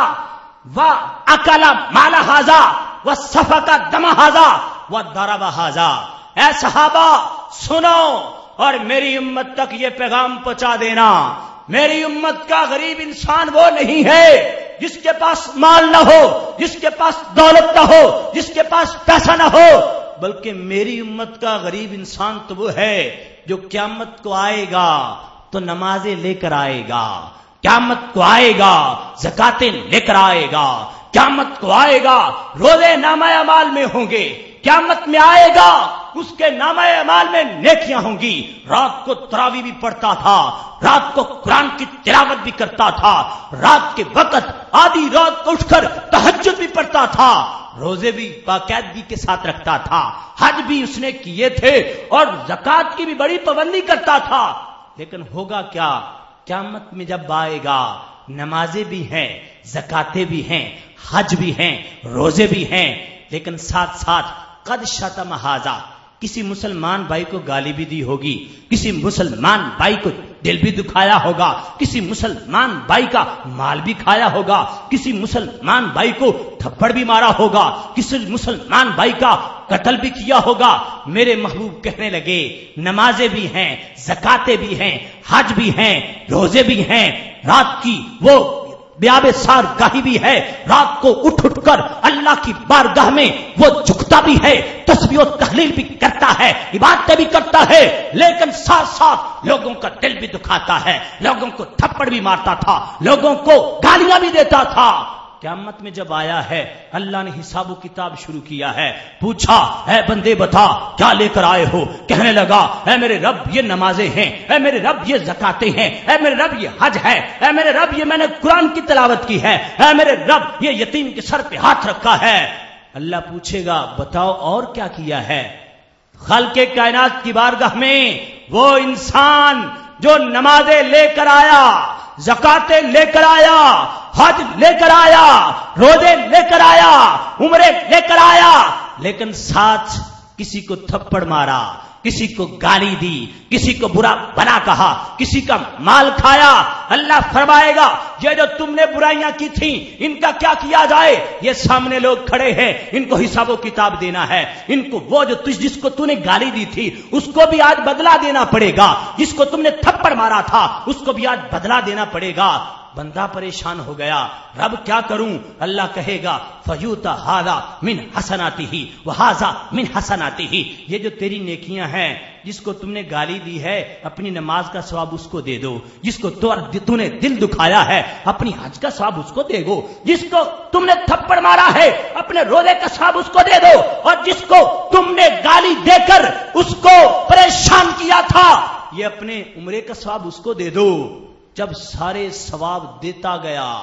[SPEAKER 1] واکل مال ھذا وسفک دم ھذا وضرب ھذا۔ اے صحابہ سنو اور میری امت تک یہ پیغام پہنچا دینا، میری امت کا غریب انسان وہ نہیں ہے جس کے پاس مال نہ ہو، جس کے پاس دولت نہ ہو، جس کے پاس پیسہ نہ ہو، بلکہ میری امت کا غریب انسان تو وہ ہے جو قیامت کو آئے گا تو نمازیں لے کر آئے گا، قیامت کو آئے گا زکاتیں لے کر آئے گا، قیامت کو آئے گا روزے نامہ اعمال میں ہوں گے، قیامت میں آئے گا اس کے نامہ اعمال میں نیکیاں ہوں گی، رات کو تراویح بھی پڑھتا تھا، رات کو قرآن کی تلاوت بھی کرتا تھا، رات کے وقت آدھی رات کو اٹھ کر تہجد بھی پڑھتا تھا، روزے بھی باقاعدگی کے ساتھ رکھتا تھا، حج بھی اس نے کیے تھے اور زکات کی بھی بڑی پابندی کرتا تھا، لیکن ہوگا کیا؟ قیامت میں جب آئے گا نمازیں بھی ہیں، زکاتیں بھی ہیں، حج بھی ہیں، روزے بھی ہیں، لیکن ساتھ ساتھ قد شتم ھذا، کسی مسلمان بھائی کو گالی بھی دی ہوگی، کسی مسلمان بھائی کو دل بھی دکھایا ہوگا، کسی مسلمان بھائی کا مال بھی کھایا ہوگا، کسی مسلمان بھائی کو تھپڑ بھی مارا ہوگا، کسی مسلمان بھائی کا قتل بھی کیا ہوگا۔ میرے محبوب کہنے لگے نمازیں بھی ہیں، زکاتیں بھی ہیں، حج بھی ہیں، روزے بھی ہیں، رات کی وہ بیاب سار گاہی بھی ہے، رات کو اٹھ اٹھ کر اللہ کی بارگاہ میں وہ جھکتا بھی ہے، تسبیح و تحلیل بھی کرتا ہے، عبادتیں بھی کرتا ہے، لیکن ساتھ ساتھ لوگوں کا دل بھی دکھاتا ہے، لوگوں کو تھپڑ بھی مارتا تھا، لوگوں کو گالیاں بھی دیتا تھا۔ قیامت میں جب آیا ہے اللہ نے حساب و کتاب شروع کیا ہے، پوچھا اے بندے بتا کیا لے کر آئے ہو؟ کہنے لگا اے میرے رب یہ نمازیں ہیں، اے میرے رب یہ زکاتیں ہیں، اے میرے رب یہ حج ہے، اے میرے رب یہ میں نے قرآن کی تلاوت کی ہے، اے میرے رب یہ یتیم کے سر پہ ہاتھ رکھا ہے۔ اللہ پوچھے گا بتاؤ اور کیا کیا ہے؟ خالق کائنات کی بارگاہ میں وہ انسان جو نمازیں لے کر آیا، زکاتیں لے کر آیا، حج لے کر آیا، روزے لے کر آیا، عمرے لے کر آیا، لیکن ساتھ کسی کو تھپڑ مارا، کسی کو گالی دی، کسی کو برا بنا کہا، کسی کا مال کھایا، اللہ فرمائے گا یہ جو تم نے برائیاں کی تھیں ان کا کیا کیا جائے؟ یہ سامنے لوگ کھڑے ہیں، ان کو حساب و کتاب دینا ہے، ان کو وہ جو جس کو تو نے گالی دی تھی اس کو بھی آج بدلہ دینا پڑے گا، جس کو تم نے تھپڑ مارا تھا اس کو بھی آج بدلہ دینا پڑے گا۔ بندہ پریشان ہو گیا، رب کیا کروں؟ اللہ کہے گا فیوتا ھذا من حسناتہ وھذا من حسناتہ، یہ جو تیری نیکیاں ہیں، جس کو تم نے گالی دی ہے اپنی نماز کا ثواب اس کو دے دو، جس کو تو نے دل دکھایا ہے اپنی حج کا ثواب اس کو دے دو، جس کو تم نے تھپڑ مارا ہے اپنے روزے کا ثواب اس کو دے دو، اور جس کو تم نے گالی دے کر اس کو پریشان کیا تھا یہ اپنے عمرے کا ثواب اس کو دے دو۔ جب سارے ثواب دیتا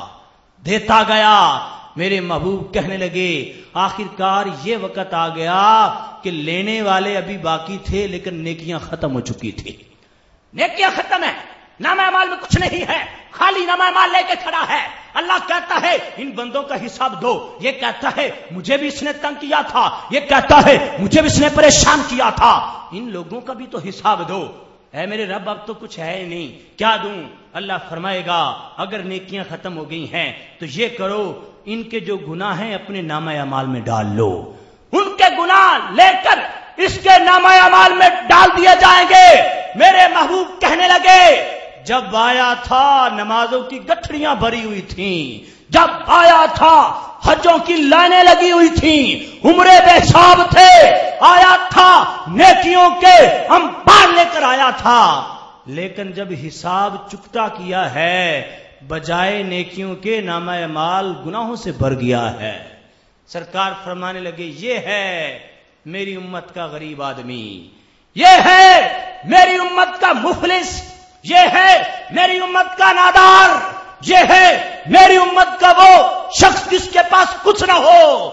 [SPEAKER 1] گیا میرے محبوب کہنے لگے آخرکار یہ وقت آ گیا کہ لینے والے ابھی باقی تھے لیکن نیکیاں ختم ہو چکی تھی، نیکیاں ختم ہیں، نامہ اعمال میں کچھ نہیں ہے، خالی نامہ اعمال لے کے کھڑا ہے۔ اللہ کہتا ہے ان بندوں کا حساب دو، یہ کہتا ہے مجھے بھی اس نے تنگ کیا تھا، یہ کہتا ہے مجھے بھی اس نے پریشان کیا تھا، ان لوگوں کا بھی تو حساب دو۔ اے میرے رب اب تو کچھ ہے ہی نہیں، کیا دوں؟ اللہ فرمائے گا اگر نیکیاں ختم ہو گئی ہیں تو یہ کرو ان کے جو گناہ ہیں اپنے نامہ اعمال میں ڈال لو، ان کے گناہ لے کر اس کے نامہ اعمال میں ڈال دیے جائیں گے۔ میرے محبوب کہنے لگے جب آیا تھا نمازوں کی گٹھڑیاں بھری ہوئی تھیں، جب آیا تھا حجوں کی لائنیں لگی ہوئی تھیں، عمرے بے حساب تھے، آیا تھا نیکیوں کے انبار لے کر آیا تھا، لیکن جب حساب چکتا کیا ہے بجائے نیکیوں کے نامہ اعمال گناہوں سے بھر گیا ہے۔ سرکار فرمانے لگے یہ ہے میری امت کا غریب آدمی، یہ ہے میری امت کا مفلس، یہ ہے میری امت کا نادار، یہ ہے میری امت کا وہ شخص جس کے پاس کچھ نہ ہو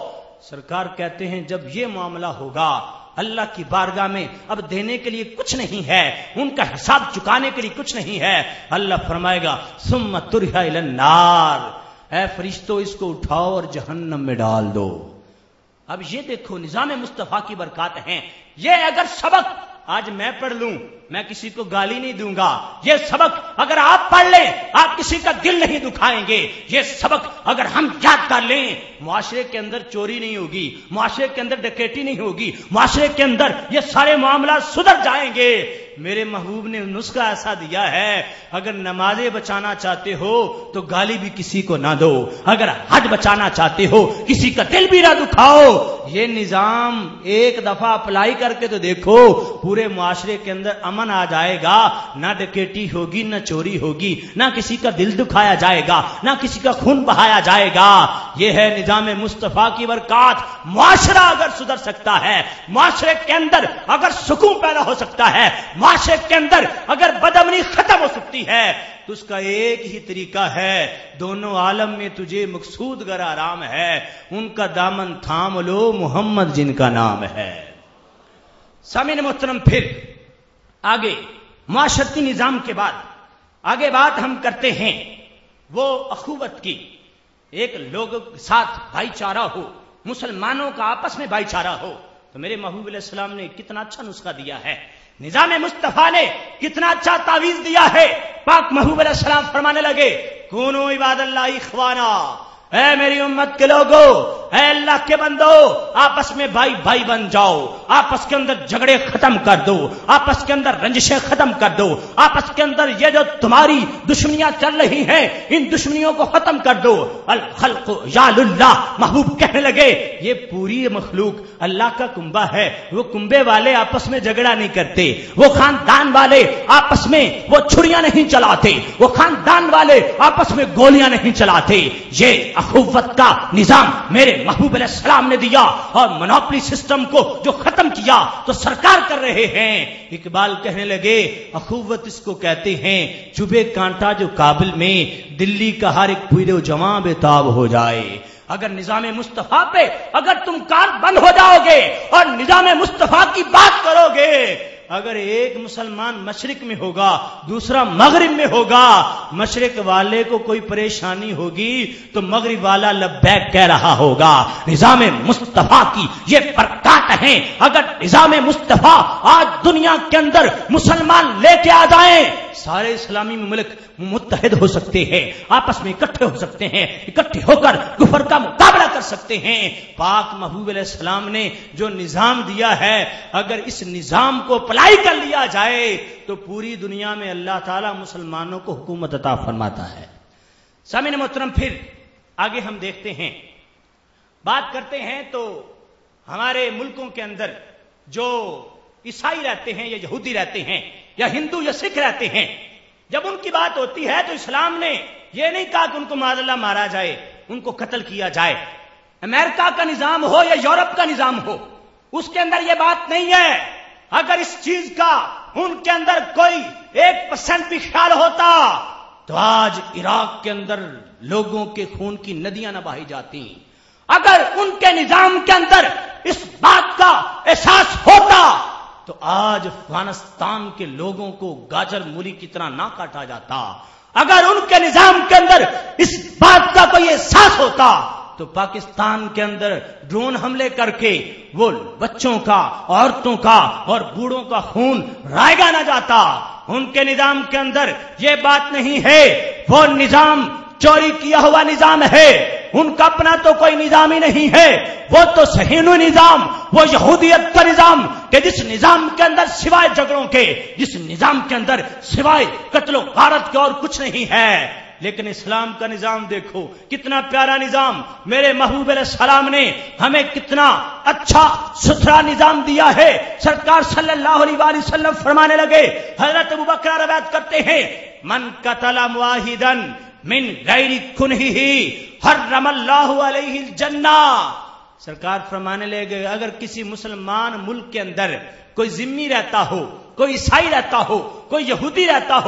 [SPEAKER 1] سرکار کہتے ہیں جب یہ معاملہ ہوگا اللہ کی بارگاہ میں اب دینے کے لیے کچھ نہیں ہے، ان کا حساب چکانے کے لیے کچھ نہیں ہے، اللہ فرمائے گا ثم ترحا الی النار، اے فرشتوں اس کو اٹھاؤ اور جہنم میں ڈال دو۔ اب یہ دیکھو نظام مصطفیٰ کی برکات ہیں۔ یہ اگر سبق آج میں پڑھ لوں، میں کسی کو گالی نہیں دوں گا، یہ سبق اگر آپ پڑھ لیں آپ کسی کا دل نہیں دکھائیں گے، یہ سبق اگر ہم یاد کر لیں معاشرے کے اندر چوری نہیں ہوگی، معاشرے کے اندر ڈکیتی نہیں ہوگی، معاشرے کے اندر یہ سارے معاملات سدھر جائیں گے۔ میرے محبوب نے نسخہ ایسا دیا ہے، اگر نمازیں بچانا چاہتے ہو تو گالی بھی کسی کو نہ دو، اگر حج بچانا چاہتے ہو کسی کا دل بھی نہ دکھاؤ۔ یہ نظام ایک دفعہ اپلائی کر کے تو دیکھو، پورے معاشرے کے اندر امن آ جائے گا، نہ ڈکیتی ہوگی، نہ چوری ہوگی، نہ کسی کا دل دکھایا جائے گا، نہ کسی کا خون بہایا جائے گا۔ یہ ہے نظام مصطفیٰ کی برکات۔ معاشرہ اگر سدھر سکتا ہے، معاشرے کے اندر اگر سکون پیدا ہو سکتا ہے، معاشرے کے اندر اگر بدامنی ختم ہو سکتی ہے تو اس کا ایک ہی طریقہ ہے، دونوں عالم میں تجھے مقصود گر آرام ہے، ان کا دامن تھام لو محمد جن کا نام ہے۔ سامعین محترم، پھر آگے معاشرتی نظام کے بعد آگے بات ہم کرتے ہیں وہ اخوت کی، ایک لوگوں کے ساتھ بھائی چارہ ہو، مسلمانوں کا آپس میں بھائی چارہ ہو۔ تو میرے محبوب علیہ السلام نے کتنا اچھا نسخہ دیا ہے، نظام مصطفیٰ نے کتنا اچھا تعویذ دیا ہے۔ پاک محبوب علیہ السلام فرمانے لگے کونوا عباد اللہ اخوانا، اے میری امت کے لوگوں، اے اللہ کے بندو، آپس میں بھائی بھائی بن جاؤ، آپس کے اندر جھگڑے ختم کر دو، آپس کے اندر رنجشیں ختم کر دو، آپس کے اندر یہ جو تمہاری دشمنیاں چل رہی ہیں ان دشمنیوں کو ختم کر دو۔ الخلق یال اللہ، محبوب کہنے لگے یہ پوری مخلوق اللہ کا کنبہ ہے، وہ کنبے والے آپس میں جھگڑا نہیں کرتے، وہ خاندان والے آپس میں وہ چھریاں نہیں چلاتے، وہ خاندان والے آپس میں گولیاں نہیں چلاتے۔ یہ اخوت کا نظام میرے محبوب علیہ السلام نے دیا، اور منوپلی سسٹم کو جو ختم کیا تو سرکار کر رہے ہیں۔ اقبال کہنے لگے اخوت اس کو کہتے ہیں چبھے کانٹا جو کابل میں، دلی کا ہر ایک پیر و جواں بے تاب ہو جائے۔ اگر نظام مصطفیٰ پہ اگر تم کان بند ہو جاؤ گے اور نظام مصطفیٰ کی بات کرو گے، اگر ایک مسلمان مشرق میں ہوگا دوسرا مغرب میں ہوگا، مشرق والے کو کوئی پریشانی ہوگی تو مغرب والا لبیک کہہ رہا ہوگا۔ نظام مصطفیٰ کی یہ برکات ہیں۔ اگر نظام مصطفیٰ آج دنیا کے اندر مسلمان لے کے آ جائیں، سارے اسلامی ممالک متحد ہو سکتے ہیں، آپس میں اکٹھے ہو سکتے ہیں، اکٹھے ہو کر کفر کا مقابلہ کر سکتے ہیں۔ پاک محبوب علیہ السلام نے جو نظام دیا ہے، اگر اس نظام کو اپلائی کر لیا جائے تو پوری دنیا میں اللہ تعالیٰ مسلمانوں کو حکومت عطا فرماتا ہے۔ سامعین محترم، پھر آگے ہم دیکھتے ہیں، بات کرتے ہیں تو ہمارے ملکوں کے اندر جو عیسائی رہتے ہیں یا یہودی رہتے ہیں یا ہندو یا سکھ رہتے ہیں، جب ان کی بات ہوتی ہے تو اسلام نے یہ نہیں کہا کہ ان کو معاذ اللہ مارا جائے، ان کو قتل کیا جائے۔ امریکہ کا نظام ہو یا یورپ کا نظام ہو، اس کے اندر یہ بات نہیں ہے۔ اگر اس چیز کا ان کے اندر کوئی 1% بھی خیال ہوتا تو آج عراق کے اندر لوگوں کے خون کی ندیاں نہ بہائی جاتی۔ اگر ان کے نظام کے اندر اس بات کا احساس ہوتا تو آج افغانستان کے لوگوں کو گاجر مولی کی طرح نہ کاٹا جاتا۔ اگر ان کے نظام کے اندر اس بات کا کوئی احساس ہوتا تو پاکستان کے اندر ڈرون حملے کر کے وہ بچوں کا، عورتوں کا اور بوڑھوں کا خون رائگا نہ جاتا۔ ان کے نظام کے اندر یہ بات نہیں ہے، وہ نظام چوری کیا ہوا نظام ہے، ان کا اپنا تو کوئی نظام ہی نہیں ہے، وہ تو صہیونی نظام، وہ یہودیت کا نظام کہ جس نظام کے اندر سوائے جھگڑوں کے، جس نظام کے اندر سوائے قتل و غارت کے اور کچھ نہیں ہے۔ لیکن اسلام کا نظام دیکھو کتنا پیارا نظام، میرے محبوب علیہ السلام نے ہمیں کتنا اچھا ستھرا نظام دیا ہے۔ سرکار صلی اللہ علیہ وآلہ وسلم فرمانے لگے، حضرت ابوبکر روایت کرتے ہیں، من قتل مواحدا من غیر کنہہ حرم اللہ علیہ الجنہ۔ سرکار فرمانے لگے اگر کسی مسلمان ملک کے اندر کوئی ذمی رہتا ہو، کوئی عیسائی رہتا ہو، کوئی یہودی رہتا ہو،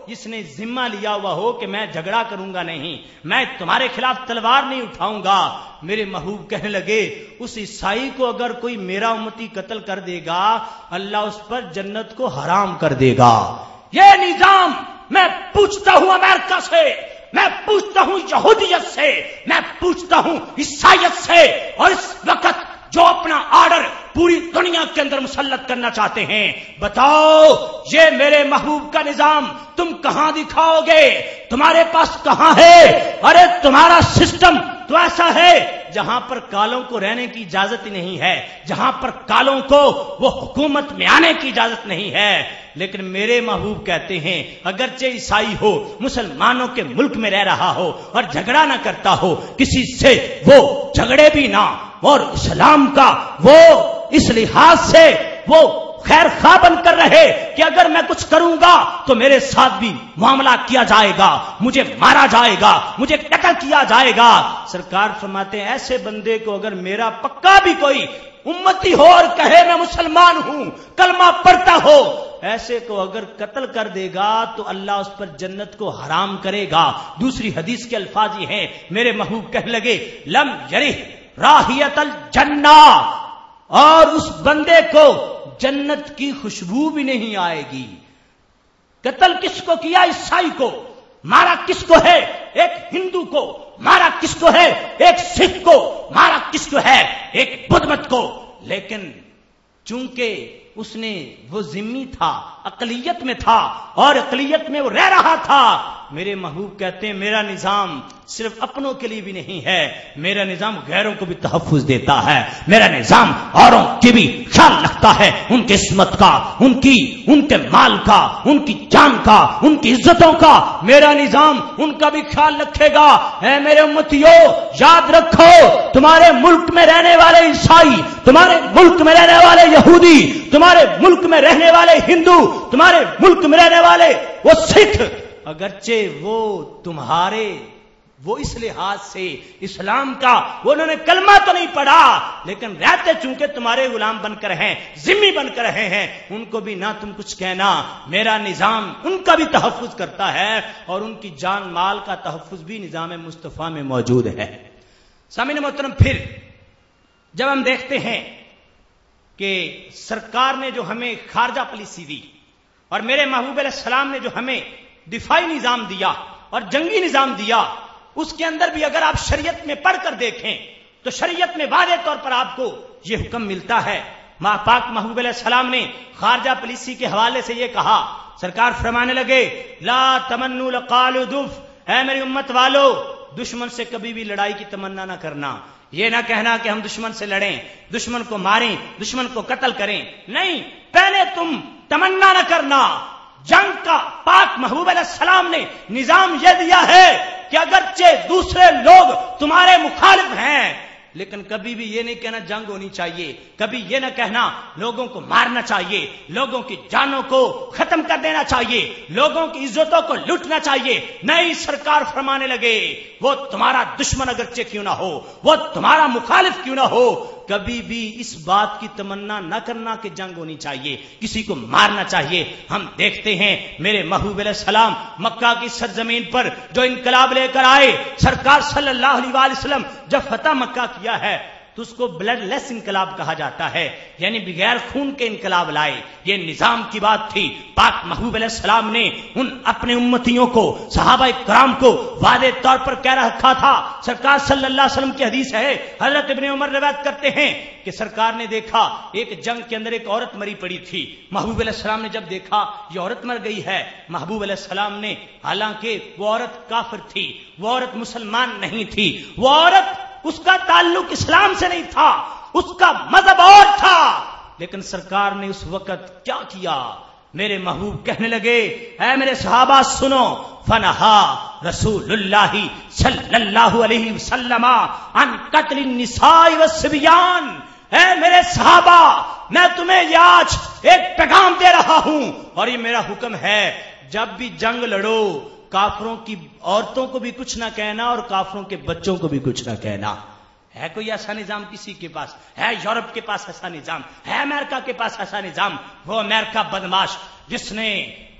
[SPEAKER 1] جس نے ذمہ لیا ہوا ہو کہ میں جھگڑا کروں گا نہیں، میں تمہارے خلاف تلوار نہیں اٹھاؤں گا. میرے محبوب کہنے لگے اس عیسائی کو اگر کوئی میرا امتی قتل کر دے گا اللہ اس پر جنت کو حرام کر دے گا. یہ نظام میں پوچھتا ہوں امریکہ سے، میں پوچھتا ہوں یہودیت سے، میں پوچھتا ہوں عیسائیت سے، اور اس وقت جو اپنا آرڈر پوری دنیا کے اندر مسلط کرنا چاہتے ہیں، بتاؤ یہ میرے محبوب کا نظام تم کہاں دکھاؤ گے؟ تمہارے پاس کہاں ہے؟ ارے تمہارا سسٹم تو ایسا ہے جہاں پر کالوں کو رہنے کی اجازت ہی نہیں ہے، جہاں پر کالوں کو وہ حکومت میں آنے کی اجازت نہیں ہے. لیکن میرے محبوب کہتے ہیں اگرچہ عیسائی ہو، مسلمانوں کے ملک میں رہ رہا ہو اور جھگڑا نہ کرتا ہو کسی سے، وہ جھگڑے بھی نہ، اور اسلام کا وہ اس لحاظ سے وہ خیر خواہ بن کر رہے کہ اگر میں کچھ کروں گا تو میرے ساتھ بھی معاملہ کیا جائے گا، مجھے مارا جائے گا، مجھے قتل کیا جائے گا. سرکار فرماتے ہیں ایسے بندے کو اگر میرا پکا بھی کوئی امتی ہو اور کہے میں مسلمان ہوں، کلمہ پڑھتا ہو، ایسے کو اگر قتل کر دے گا تو اللہ اس پر جنت کو حرام کرے گا. دوسری حدیث کے الفاظ یہ ہیں، میرے محبوب کہنے لگے لم یرہ راحیت الجنہ، اور اس بندے کو جنت کی خوشبو بھی نہیں آئے گی. قتل کس کو کیا؟ عیسائی کو. مارا کس کو ہے؟ ایک ہندو کو. مارا کس کو ہے؟ ایک سکھ کو. مارا کس کو ہے؟ ایک بدھ مت کو. لیکن چونکہ اس نے وہ ذمی تھا، اقلیت میں تھا، اور اقلیت میں وہ رہ رہا تھا. میرے محبوب کہتے ہیں میرا نظام صرف اپنوں کے لیے بھی نہیں ہے، میرا نظام غیروں کو بھی تحفظ دیتا ہے. میرا نظام اوروں کی بھی خیال رکھتا ہے، ان کی عصمت کا، ان کے مال کا، ان کی جان کا، ان کی عزتوں کا. میرا نظام ان کا بھی خیال رکھے گا. اے میرے امتیوں یاد رکھو، تمہارے ملک میں رہنے والے عیسائی، تمہارے ملک میں رہنے والے یہودی، تمہارے ملک میں رہنے والے ہندو، تمہارے ملک میں رہنے والے وہ سکھ، اگرچہ وہ تمہارے وہ اس لحاظ سے اسلام کا انہوں نے کلمہ تو نہیں پڑھا، لیکن رہتے چونکہ تمہارے غلام بن کر ہیں، ذمی بن کر رہے ہیں، ان کو بھی نہ تم کچھ کہنا. میرا نظام ان کا بھی تحفظ کرتا ہے، اور ان کی جان مال کا تحفظ بھی نظام مصطفیٰ میں موجود ہے. سامعین محترم، پھر جب ہم دیکھتے ہیں کہ سرکار نے جو ہمیں خارجہ پالیسی دی اور میرے محبوب علیہ السلام نے جو ہمیں دفاعی نظام دیا اور جنگی نظام دیا، اس کے اندر بھی اگر آپ شریعت میں پڑھ کر دیکھیں تو شریعت میں واضح طور پر آپ کو یہ حکم ملتا ہے. پاک محبوب علیہ السلام نے خارجہ پالیسی کے حوالے سے یہ کہا، سرکار فرمانے لگے لا تمنوا لقاء العدو، اے میری امت والو دشمن سے کبھی بھی لڑائی کی تمنا نہ کرنا. یہ نہ کہنا کہ ہم دشمن سے لڑیں، دشمن کو ماریں، دشمن کو قتل کریں. نہیں، پہلے تم تمنا نہ کرنا. جنگ کا پاک محبوب علیہ السلام نے نظام یہ دیا ہے کہ اگرچہ دوسرے لوگ تمہارے مخالف ہیں، لیکن کبھی بھی یہ نہیں کہنا جنگ ہونی چاہیے، کبھی یہ نہ کہنا لوگوں کو مارنا چاہیے، لوگوں کی جانوں کو ختم کر دینا چاہیے، لوگوں کی عزتوں کو لوٹنا چاہیے. نہیں، سرکار فرمانے لگے وہ تمہارا دشمن اگرچہ کیوں نہ ہو، وہ تمہارا مخالف کیوں نہ ہو، کبھی بھی اس بات کی تمنا نہ کرنا کہ جنگ ہونی چاہیے، کسی کو مارنا چاہیے. ہم دیکھتے ہیں میرے محبوب علیہ السلام مکہ کی سرزمین پر جو انقلاب لے کر آئے، سرکار صلی اللہ علیہ وآلہ وسلم جب فتح مکہ کیا ہے تو اس کو بلڈ لیس انقلاب کہا جاتا ہے، یعنی بغیر خون کے انقلاب لائے. یہ نظام کی بات تھی. پاک محبوب علیہ السلام نے ان اپنے امتیوں کو، صحابہ کرام کو واضح طور پر کہہ رکھا تھا. سرکار صلی اللہ علیہ وسلم کی حدیث ہے، حضرت ابن عمر روایت کرتے ہیں کہ سرکار نے دیکھا ایک جنگ کے اندر ایک عورت مری پڑی تھی. محبوب علیہ السلام نے جب دیکھا یہ عورت مر گئی ہے، محبوب علیہ السلام نے، حالانکہ وہ عورت کافر تھی، وہ عورت مسلمان نہیں تھی، وہ عورت اس کا تعلق اسلام سے نہیں تھا، اس کا مذہب اور تھا، لیکن سرکار نے اس وقت کیا کیا؟ میرے محبوب کہنے لگے اے میرے صحابہ سنو، فنہا رسول اللہ صلی اللہ علیہ وسلم عن قتل النساء والصبیان. اے میرے صحابہ، میں تمہیں یہ آج ایک پیغام دے رہا ہوں اور یہ میرا حکم ہے، جب بھی جنگ لڑو کافروں کی عورتوں کو بھی کچھ نہ کہنا اور کافروں کے بچوں کو بھی کچھ نہ کہنا. ہے کوئی ایسا نظام کسی کے پاس؟ ہے یورپ کے پاس ایسا نظام؟ ہے امریکہ کے پاس ایسا نظام؟ وہ امریکہ بدماش جس نے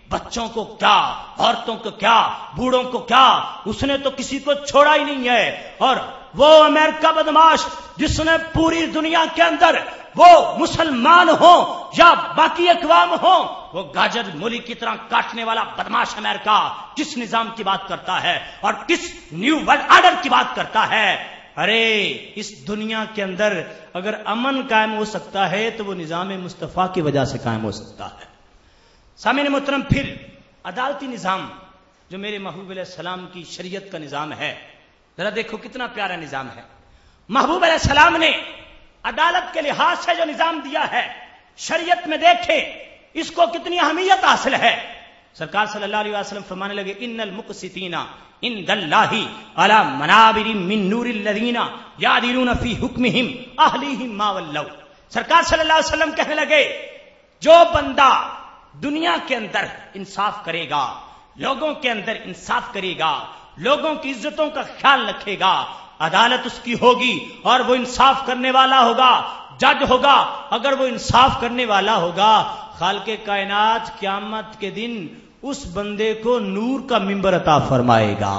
[SPEAKER 1] بچوں کو کیا، عورتوں کو کیا، بوڑھوں کو کیا، اس نے تو کسی کو چھوڑا ہی نہیں ہے۔ اور وہ امریکہ بدماش جس نے پوری دنیا کے اندر وہ مسلمان ہوں یا باقی اقوام ہوں، وہ گاجر مولی کی طرح کاٹنے والا بدماش امریکہ کس نظام کی بات کرتا ہے اور کس نیو ورلڈ آرڈر کی بات کرتا ہے؟ ارے اس دنیا کے اندر اگر امن قائم ہو سکتا ہے تو وہ نظام مصطفیٰ کی وجہ سے قائم ہو سکتا ہے۔ سامعین محترم، پھر عدالتی نظام جو میرے محبوب علیہ السلام کی شریعت کا نظام ہے، ذرا دیکھو کتنا پیارا نظام ہے۔ محبوب علیہ السلام نے عدالت کے لحاظ سے جو نظام دیا ہے شریعت میں، دیکھے اس کو کتنی اہمیت حاصل ہے۔ سرکار صلی اللہ علیہ وسلم فرمانے لگے ان المقسطین عند اللہ علی منابر من نور الذین یعدلون فی حکمہم اہلیہم ما ولوا۔ سرکار صلی اللہ علیہ وسلم کہنے لگے جو بندہ دنیا کے اندر انصاف کرے گا، لوگوں کے اندر انصاف کرے گا، لوگوں کی عزتوں کا خیال رکھے گا، عدالت اس کی ہوگی اور وہ انصاف کرنے والا ہوگا، جج ہوگا۔ اگر وہ انصاف کرنے والا ہوگا، خالق کائنات قیامت کے دن اس بندے کو نور کا منبر عطا فرمائے گا۔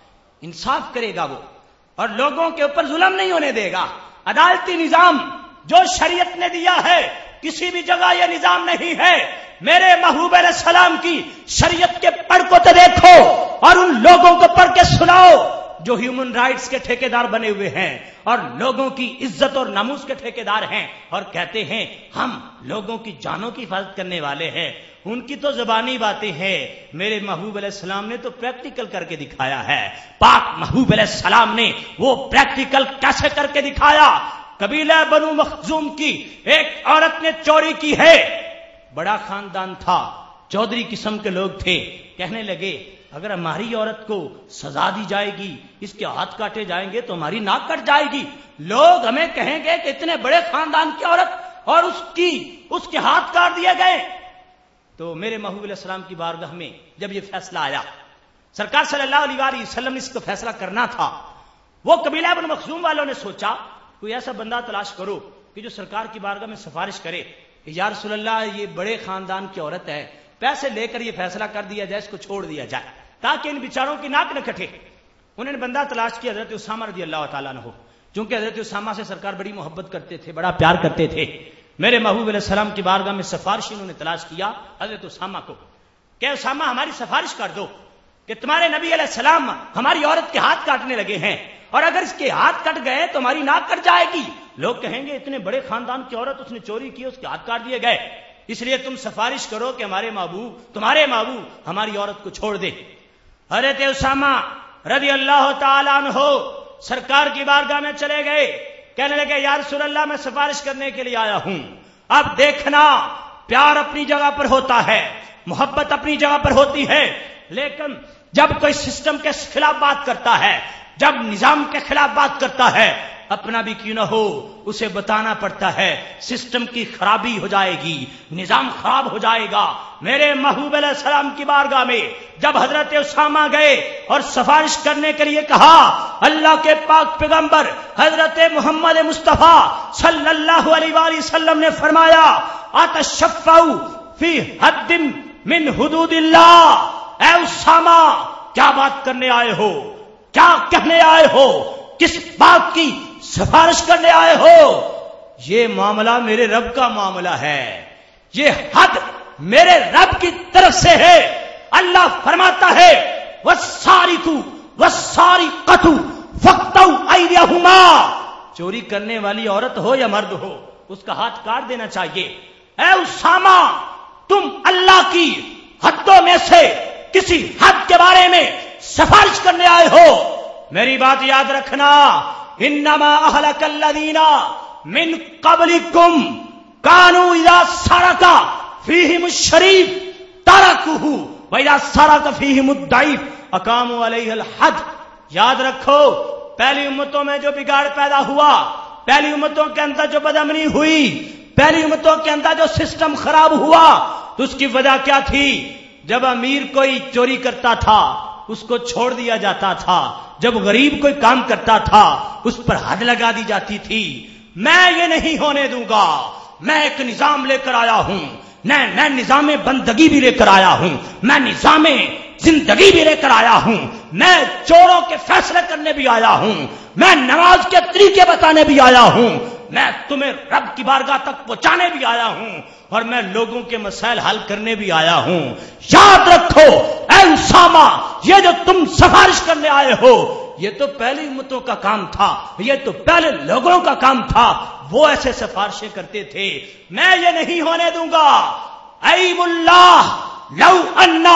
[SPEAKER 1] انصاف کرے گا وہ اور لوگوں کے اوپر ظلم نہیں ہونے دے گا۔ عدالتی نظام جو شریعت نے دیا ہے، کسی بھی جگہ یہ نظام نہیں ہے۔ میرے محبوب علیہ السلام کی شریعت کے پڑھ کو تو دیکھو اور ان لوگوں کو پڑھ کے سناؤ جو ہیومن رائٹس کے ٹھیکیدار بنے ہوئے ہیں اور لوگوں کی عزت اور ناموس کے ٹھیکیدار ہیں اور کہتے ہیں ہم لوگوں کی جانوں کی حفاظت کرنے والے ہیں۔ ان کی تو زبانی باتیں ہیں، میرے محبوب علیہ السلام نے تو پریکٹیکل کر کے دکھایا ہے۔ پاک محبوب علیہ السلام نے وہ پریکٹیکل کیسے کر کے دکھایا؟ قبیلہ بنو مخزوم کی ایک عورت نے چوری کی ہے، بڑا خاندان تھا، چودھری قسم کے لوگ تھے، کہنے لگے اگر ہماری عورت کو سزا دی جائے گی، اس کے ہاتھ کاٹے جائیں گے تو ہماری ناک کٹ جائے گی، لوگ ہمیں کہیں گے کہ اتنے بڑے خاندان کی عورت اور اس کے ہاتھ کاٹ دیے گئے۔ تو میرے محبوب علیہ السلام کی بارگاہ میں جب یہ فیصلہ آیا، سرکار صلی اللہ علیہ وسلم نے اس کو فیصلہ کرنا تھا، وہ قبیلہ بنو مخزوم والوں نے سوچا کوئی ایسا بندہ تلاش کرو کہ جو سرکار کی بارگاہ میں سفارش کرے کہ یا رسول اللہ یہ بڑے خاندان کی عورت ہے، پیسے لے کر یہ فیصلہ کر دیا جائے، اس کو چھوڑ دیا جائے تاکہ ان بیچاروں کی ناک نہ کٹے۔ انہوں نے بندہ تلاش کیا، حضرت اسامہ رضی اللہ تعالیٰ عنہ، چونکہ حضرت اسامہ سے سرکار بڑی محبت کرتے تھے، بڑا پیار کرتے تھے۔ میرے محبوب علیہ السلام کی بارگاہ میں سفارش انہوں نے تلاش کیا حضرت اسامہ کو کہ اسامہ ہماری سفارش کر دو کہ تمہارے نبی علیہ السلام ہماری عورت کے ہاتھ کاٹنے لگے ہیں اور اگر اس کے ہاتھ کٹ گئے تو ہماری ناک کٹ جائے گی، لوگ کہیں گے اتنے بڑے خاندان کی عورت، اس نے چوری کی، اس کے ہاتھ کاٹ دیے گئے، اس لیے تم سفارش کرو کہ تمہارے محبوب ہماری عورت کو چھوڑ دے۔ حضرت اسامہ رضی اللہ تعالیٰ عنہ سرکار کی بارگاہ میں چلے گئے، کہنے لگے یا رسول اللہ میں سفارش کرنے کے لیے آیا ہوں۔ اب دیکھنا، پیار اپنی جگہ پر ہوتا ہے، محبت اپنی جگہ پر ہوتی ہے، لیکن جب کوئی سسٹم کے خلاف بات کرتا ہے، جب نظام کے خلاف بات کرتا ہے، اپنا بھی کیوں نہ ہو اسے بتانا پڑتا ہے، سسٹم کی خرابی ہو جائے گی، نظام خراب ہو جائے گا۔ میرے محبوب علیہ السلام کی بارگاہ میں جب حضرت اسامہ گئے اور سفارش کرنے کے لیے کہا، اللہ کے پاک پیغمبر حضرت محمد مصطفیٰ صلی اللہ علیہ وآلہ وسلم نے فرمایا اتشفعوا فی حد من حدود اللہ، اے اسامہ کیا بات کرنے آئے ہو، کیا کہنے آئے ہو، کس بات کی سفارش کرنے آئے ہو؟ یہ معاملہ میرے رب کا معاملہ ہے، یہ حد میرے رب کی طرف سے ہے۔ اللہ فرماتا ہے وَالسَّارِقُ وَالسَّارِقَةُ فَاقْطَعُوا أَيْدِيَهُمَا، چوری کرنے والی عورت ہو یا مرد ہو اس کا ہاتھ کاٹ دینا چاہیے۔ اے اسامہ تم اللہ کی حدوں میں سے کسی حد کے بارے میں سفارش کرنے آئے ہو، میری بات یاد رکھنا، انما اہلک الذین من قبلکم کانوا اذا سرق فیہم الشریف ترکوہ واذا سرق فیہم الضعیف اقاموا علیہ الحد۔ یاد رکھو پہلی امتوں میں جو بگاڑ پیدا ہوا، پہلی امتوں کے اندر جو بدامنی ہوئی، پہلی امتوں کے اندر جو سسٹم خراب ہوا، تو اس کی وجہ کیا تھی؟ جب امیر کوئی چوری کرتا تھا اس کو چھوڑ دیا جاتا تھا، جب غریب کوئی کام کرتا تھا اس پر حد لگا دی جاتی تھی۔ میں یہ نہیں ہونے دوں گا، میں ایک نظام لے کر آیا ہوں، میں نظام بندگی بھی لے کر آیا ہوں، میں نظام زندگی بھی لے کر آیا ہوں، میں چوروں کے فیصلے کرنے بھی آیا ہوں، میں نماز کے طریقے بتانے بھی آیا ہوں، میں تمہیں رب کی بارگاہ تک پہنچانے بھی آیا ہوں، اور میں لوگوں کے مسائل حل کرنے بھی آیا ہوں۔ یاد رکھو اے اسامہ، یہ جو تم سفارش کرنے آئے ہو یہ تو پہلی امتوں کا کام تھا، یہ تو پہلے لوگوں کا کام تھا، وہ ایسے سفارشیں کرتے تھے، میں یہ نہیں ہونے دوں گا۔ ایب اللہ لو انا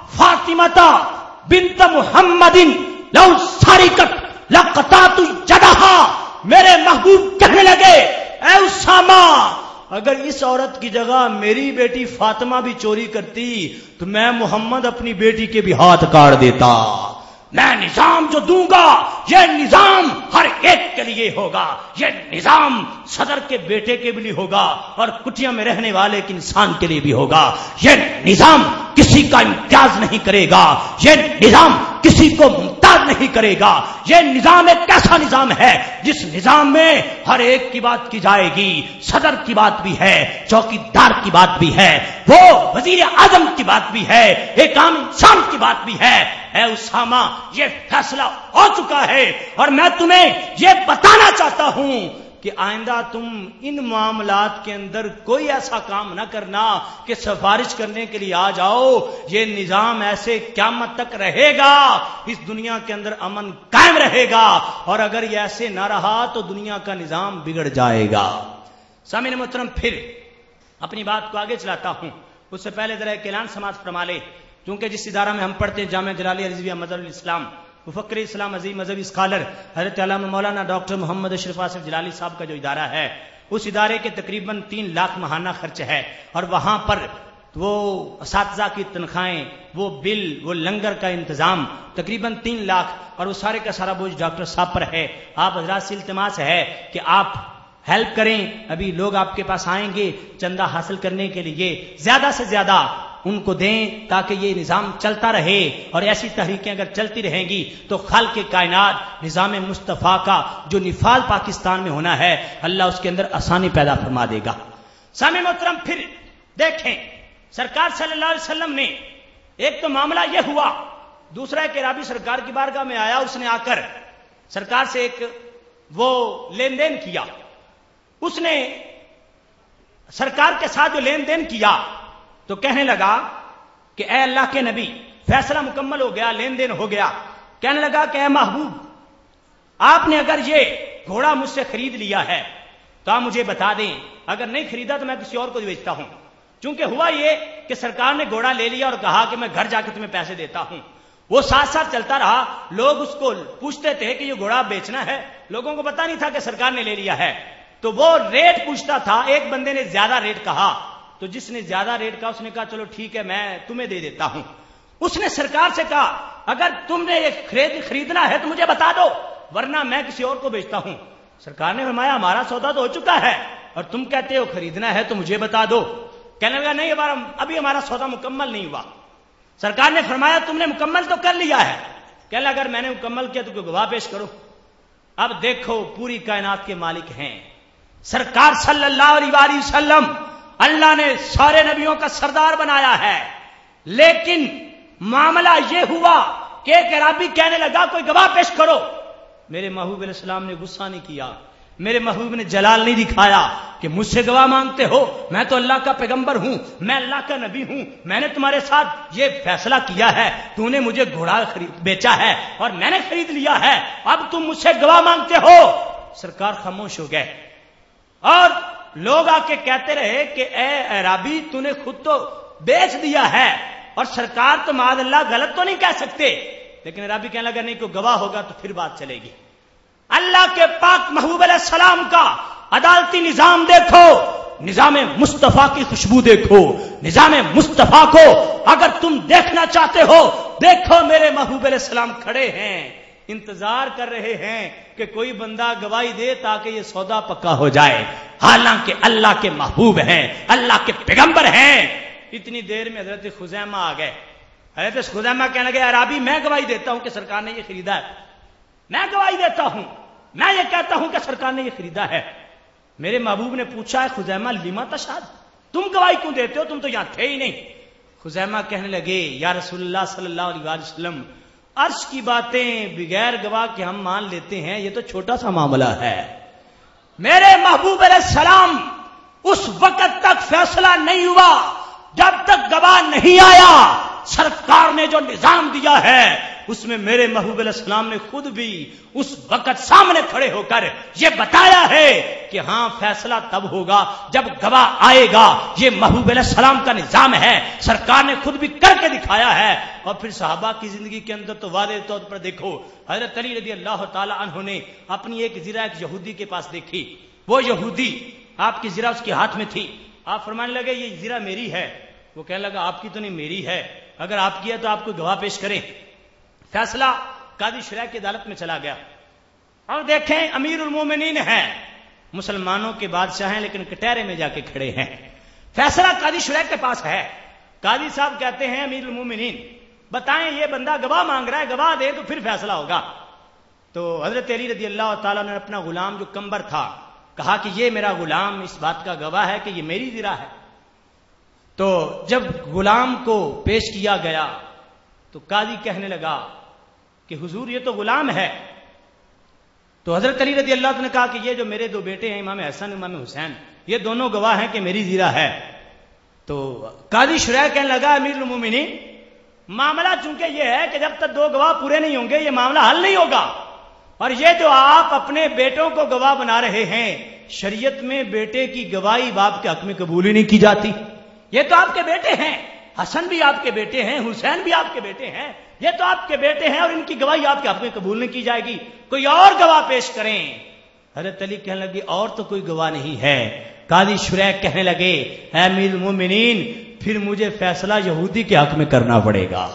[SPEAKER 1] فاطمہ بنت محمد لو سارقت لقطعت یدہا، میرے محبوب کہنے لگے اے اسامہ اگر اس عورت کی جگہ میری بیٹی فاطمہ بھی چوری کرتی تو میں محمد اپنی بیٹی کے بھی ہاتھ کاٹ دیتا۔ میں نظام جو دوں گا یہ نظام ہر ایک کے لیے ہوگا، یہ نظام صدر کے بیٹے کے لیے ہوگا اور کٹیا میں رہنے والے ایک انسان کے لیے بھی ہوگا۔ یہ نظام کسی کا امتیاز نہیں کرے گا، یہ نظام کسی کو ممتاز نہیں کرے گا۔ یہ نظام ایک ایسا نظام ہے جس نظام میں ہر ایک کی بات کی جائے گی، صدر کی بات بھی ہے، چوکیدار کی بات بھی ہے، وہ وزیر اعظم کی بات بھی ہے، ایک عام انسان کی بات بھی ہے۔ اے اسامہ یہ فیصلہ ہو چکا ہے اور میں تمہیں یہ بتانا چاہتا ہوں کہ آئندہ تم ان معاملات کے اندر کوئی ایسا کام نہ کرنا کہ سفارش کرنے کے لیے آ جاؤ، یہ نظام ایسے قیامت تک رہے گا، اس دنیا کے اندر امن قائم رہے گا، اور اگر یہ ایسے نہ رہا تو دنیا کا نظام بگڑ جائے گا۔ سامعین محترم پھر اپنی بات کو آگے چلاتا ہوں، اس سے پہلے ذرا ایک اعلان سماعت فرما لے، کیونکہ جس ادارہ میں ہم پڑھتے ہیں جامعہ جلالیہ رضویہ مظہر الاسلام، مفکر اسلام عظیم مذہبی اسکالر حضرت علامہ مولانا ڈاکٹر محمد اشرف آصف جلالی صاحب کا جو ادارہ ہے، اس ادارے کے تقریباً 3 لاکھ ماہانہ خرچ ہے، اور وہاں پر وہ اساتذہ کی تنخواہیں، وہ بل، وہ لنگر کا انتظام تقریباً 3 لاکھ، اور وہ سارے کا سارا بوجھ ڈاکٹر صاحب پر ہے۔ آپ حضرات سے التماس ہے کہ آپ ہیلپ کریں، ابھی لوگ آپ کے پاس آئیں گے چندہ حاصل کرنے کے لیے، زیادہ سے زیادہ ان کو دیں تاکہ یہ نظام چلتا رہے، اور ایسی تحریکیں اگر چلتی رہیں گی تو خالق کائنات نظام مصطفیٰ کا جو نفاذ پاکستان میں ہونا ہے اللہ اس کے اندر آسانی پیدا فرما دے گا۔ سامعین محترم پھر دیکھیں سرکار صلی اللہ علیہ وسلم نے ایک تو معاملہ یہ ہوا، دوسرا ایک عرابی سرکار کی بارگاہ میں آیا، اس نے آ کر سرکار سے ایک وہ لین دین کیا، اس نے سرکار کے ساتھ جو لین دین کیا تو کہنے لگا کہ اے اللہ کے نبی فیصلہ مکمل ہو گیا، لین دین ہو گیا، کہنے لگا کہ اے محبوب آپ نے اگر یہ گھوڑا مجھ سے خرید لیا ہے تو آپ مجھے بتا دیں، اگر نہیں خریدا تو میں کسی اور کو بیچتا ہوں۔ چونکہ ہوا یہ کہ سرکار نے گھوڑا لے لیا اور کہا کہ میں گھر جا کے تمہیں پیسے دیتا ہوں، وہ ساتھ ساتھ چلتا رہا، لوگ اس کو پوچھتے تھے کہ یہ گھوڑا بیچنا ہے، لوگوں کو پتا نہیں تھا کہ سرکار نے لے لیا ہے، تو وہ ریٹ پوچھتا تھا، ایک بندے نے زیادہ ریٹ کہا تو جس نے زیادہ ریٹ کہا اس نے کہا چلو ٹھیک ہے میں تمہیں دے دیتا ہوں۔ اس نے سرکار سے کہا اگر تم نے یہ خریدنا ہے تو مجھے بتا دو ورنہ میں کسی اور کو بیچتا ہوں۔ سرکار نے فرمایا ہمارا سودا تو ہو چکا ہے اور تم کہتے ہو خریدنا ہے تو مجھے بتا دو۔ کہنے لگا نہیں ابھی ہمارا سودا مکمل نہیں ہوا۔ سرکار نے فرمایا تم نے مکمل تو کر لیا ہے؟ کہنے لگا اگر میں نے مکمل کیا تو کوئی گواہ پیش کرو۔ اب دیکھو پوری کائنات کے مالک ہیں سرکار صلی اللہ علیہ وسلم، اللہ نے سارے نبیوں کا سردار بنایا ہے، لیکن معاملہ یہ ہوا کہ ایک عرابی کہنے لگا کوئی گواہ پیش کرو۔ میرے محبوب علیہ السلام نے غصہ نہیں کیا، میرے محبوب نے جلال نہیں دکھایا کہ مجھ سے گواہ مانگتے ہو، میں تو اللہ کا پیغمبر ہوں، میں اللہ کا نبی ہوں، میں نے تمہارے ساتھ یہ فیصلہ کیا ہے، تو نے مجھے گھوڑا بیچا ہے اور میں نے خرید لیا ہے، اب تم مجھ سے گواہ مانگتے ہو۔ سرکار خاموش ہو گئے اور لوگ آ کے کہتے رہے کہ اے عرابی تو نے خود تو بیچ دیا ہے اور سرکار تو معاذ اللہ غلط تو نہیں کہہ سکتے، لیکن عرابی کہنے لگا نہیں کوئی گواہ ہوگا تو پھر بات چلے گی۔ اللہ کے پاک محبوب علیہ السلام کا عدالتی نظام دیکھو، نظام مصطفیٰ کی خوشبو دیکھو، نظام مصطفیٰ کو اگر تم دیکھنا چاہتے ہو دیکھو، میرے محبوب علیہ السلام کھڑے ہیں، انتظار کر رہے ہیں کہ کوئی بندہ گواہی دے تاکہ یہ سودا پکا ہو جائے، حالانکہ اللہ کے محبوب ہیں، اللہ کے پیغمبر ہیں۔ اتنی دیر میں حضرت خزیمہ آ گئے۔ حضرت خزیمہ کہنے لگے عرابی میں گواہی دیتا ہوں کہ سرکار نے یہ خریدا ہے، میں گواہی دیتا ہوں، میں یہ کہتا ہوں کہ سرکار نے یہ خریدا ہے۔ میرے محبوب نے پوچھا ہے خزیمہ لما تشہد، تم گواہی کیوں دیتے ہو؟ تم تو یہاں تھے ہی نہیں۔ خزیمہ کہنے لگے یا رسول اللہ صلی اللہ علیہ وسلم، عرش کی باتیں بغیر گواہ کے ہم مان لیتے ہیں، یہ تو چھوٹا سا معاملہ ہے۔ میرے محبوب علیہ السلام اس وقت تک فیصلہ نہیں ہوا جب تک گواہ نہیں آیا۔ سرکار نے جو نظام دیا ہے اس میں میرے محبوب علیہ السلام نے خود بھی اس وقت سامنے کھڑے ہو کر یہ بتایا ہے کہ ہاں فیصلہ تب ہوگا جب گواہ آئے گا۔ یہ محبوب علیہ السلام کا نظام ہے، سرکار نے خود بھی کر کے دکھایا ہے۔ اور پھر صحابہ کی زندگی کے اندر تو واضح طور پر دیکھو، حضرت علی رضی اللہ تعالی عنہ نے اپنی ایک زرہ ایک یہودی کے پاس دیکھی، وہ یہودی آپ کی زرہ اس کے ہاتھ میں تھی، آپ فرمانے لگے یہ زرہ میری ہے، وہ کہنے لگا آپ کی تو نہیں میری ہے، اگر آپ کی ہے تو آپ کو گواہ پیش کریں۔ فیصلہ قاضی شریع کی عدالت میں چلا گیا، اور دیکھیں امیر المومنین ہیں، مسلمانوں کے بادشاہ ہیں، لیکن کٹہرے میں جا کے کھڑے ہیں۔ فیصلہ قاضی شریع کے پاس ہے، قاضی صاحب کہتے ہیں امیر المومنین بتائیں یہ بندہ گواہ مانگ رہا ہے، گواہ دے تو پھر فیصلہ ہوگا۔ تو حضرت علی رضی اللہ تعالیٰ نے اپنا غلام جو کمبر تھا کہا کہ یہ میرا غلام اس بات کا گواہ ہے کہ یہ میری زرہ ہے۔ تو جب غلام کو پیش کیا گیا تو قاضی کہنے لگا کہ حضور یہ تو غلام ہے۔ تو حضرت علی رضی اللہ عنہ نے کہا کہ یہ جو میرے دو بیٹے ہیں امام حسن امام حسین، یہ دونوں گواہ ہیں کہ میری زرہ ہے۔ تو قاضی شریع کہنے لگا امیر المومنین معاملہ چونکہ یہ ہے کہ جب تک دو گواہ پورے نہیں ہوں گے یہ معاملہ حل نہیں ہوگا، اور یہ جو آپ اپنے بیٹوں کو گواہ بنا رہے ہیں، شریعت میں بیٹے کی گواہی باپ کے حق میں قبول ہی نہیں کی جاتی۔ یہ تو آپ کے بیٹے ہیں، حسن بھی آپ کے بیٹے ہیں، حسین بھی آپ کے بیٹے ہیں، یہ تو آپ کے بیٹے ہیں، اور ان کی گواہی آپ کے حق میں قبول نہیں کی جائے گی، کوئی اور گواہ پیش کریں۔ حضرت علی کہنے لگے اور تو کوئی گواہ نہیں ہے۔ قاضی شریع کہنے لگے اے امیر المومنین پھر مجھے فیصلہ یہودی کے حق میں کرنا پڑے گا۔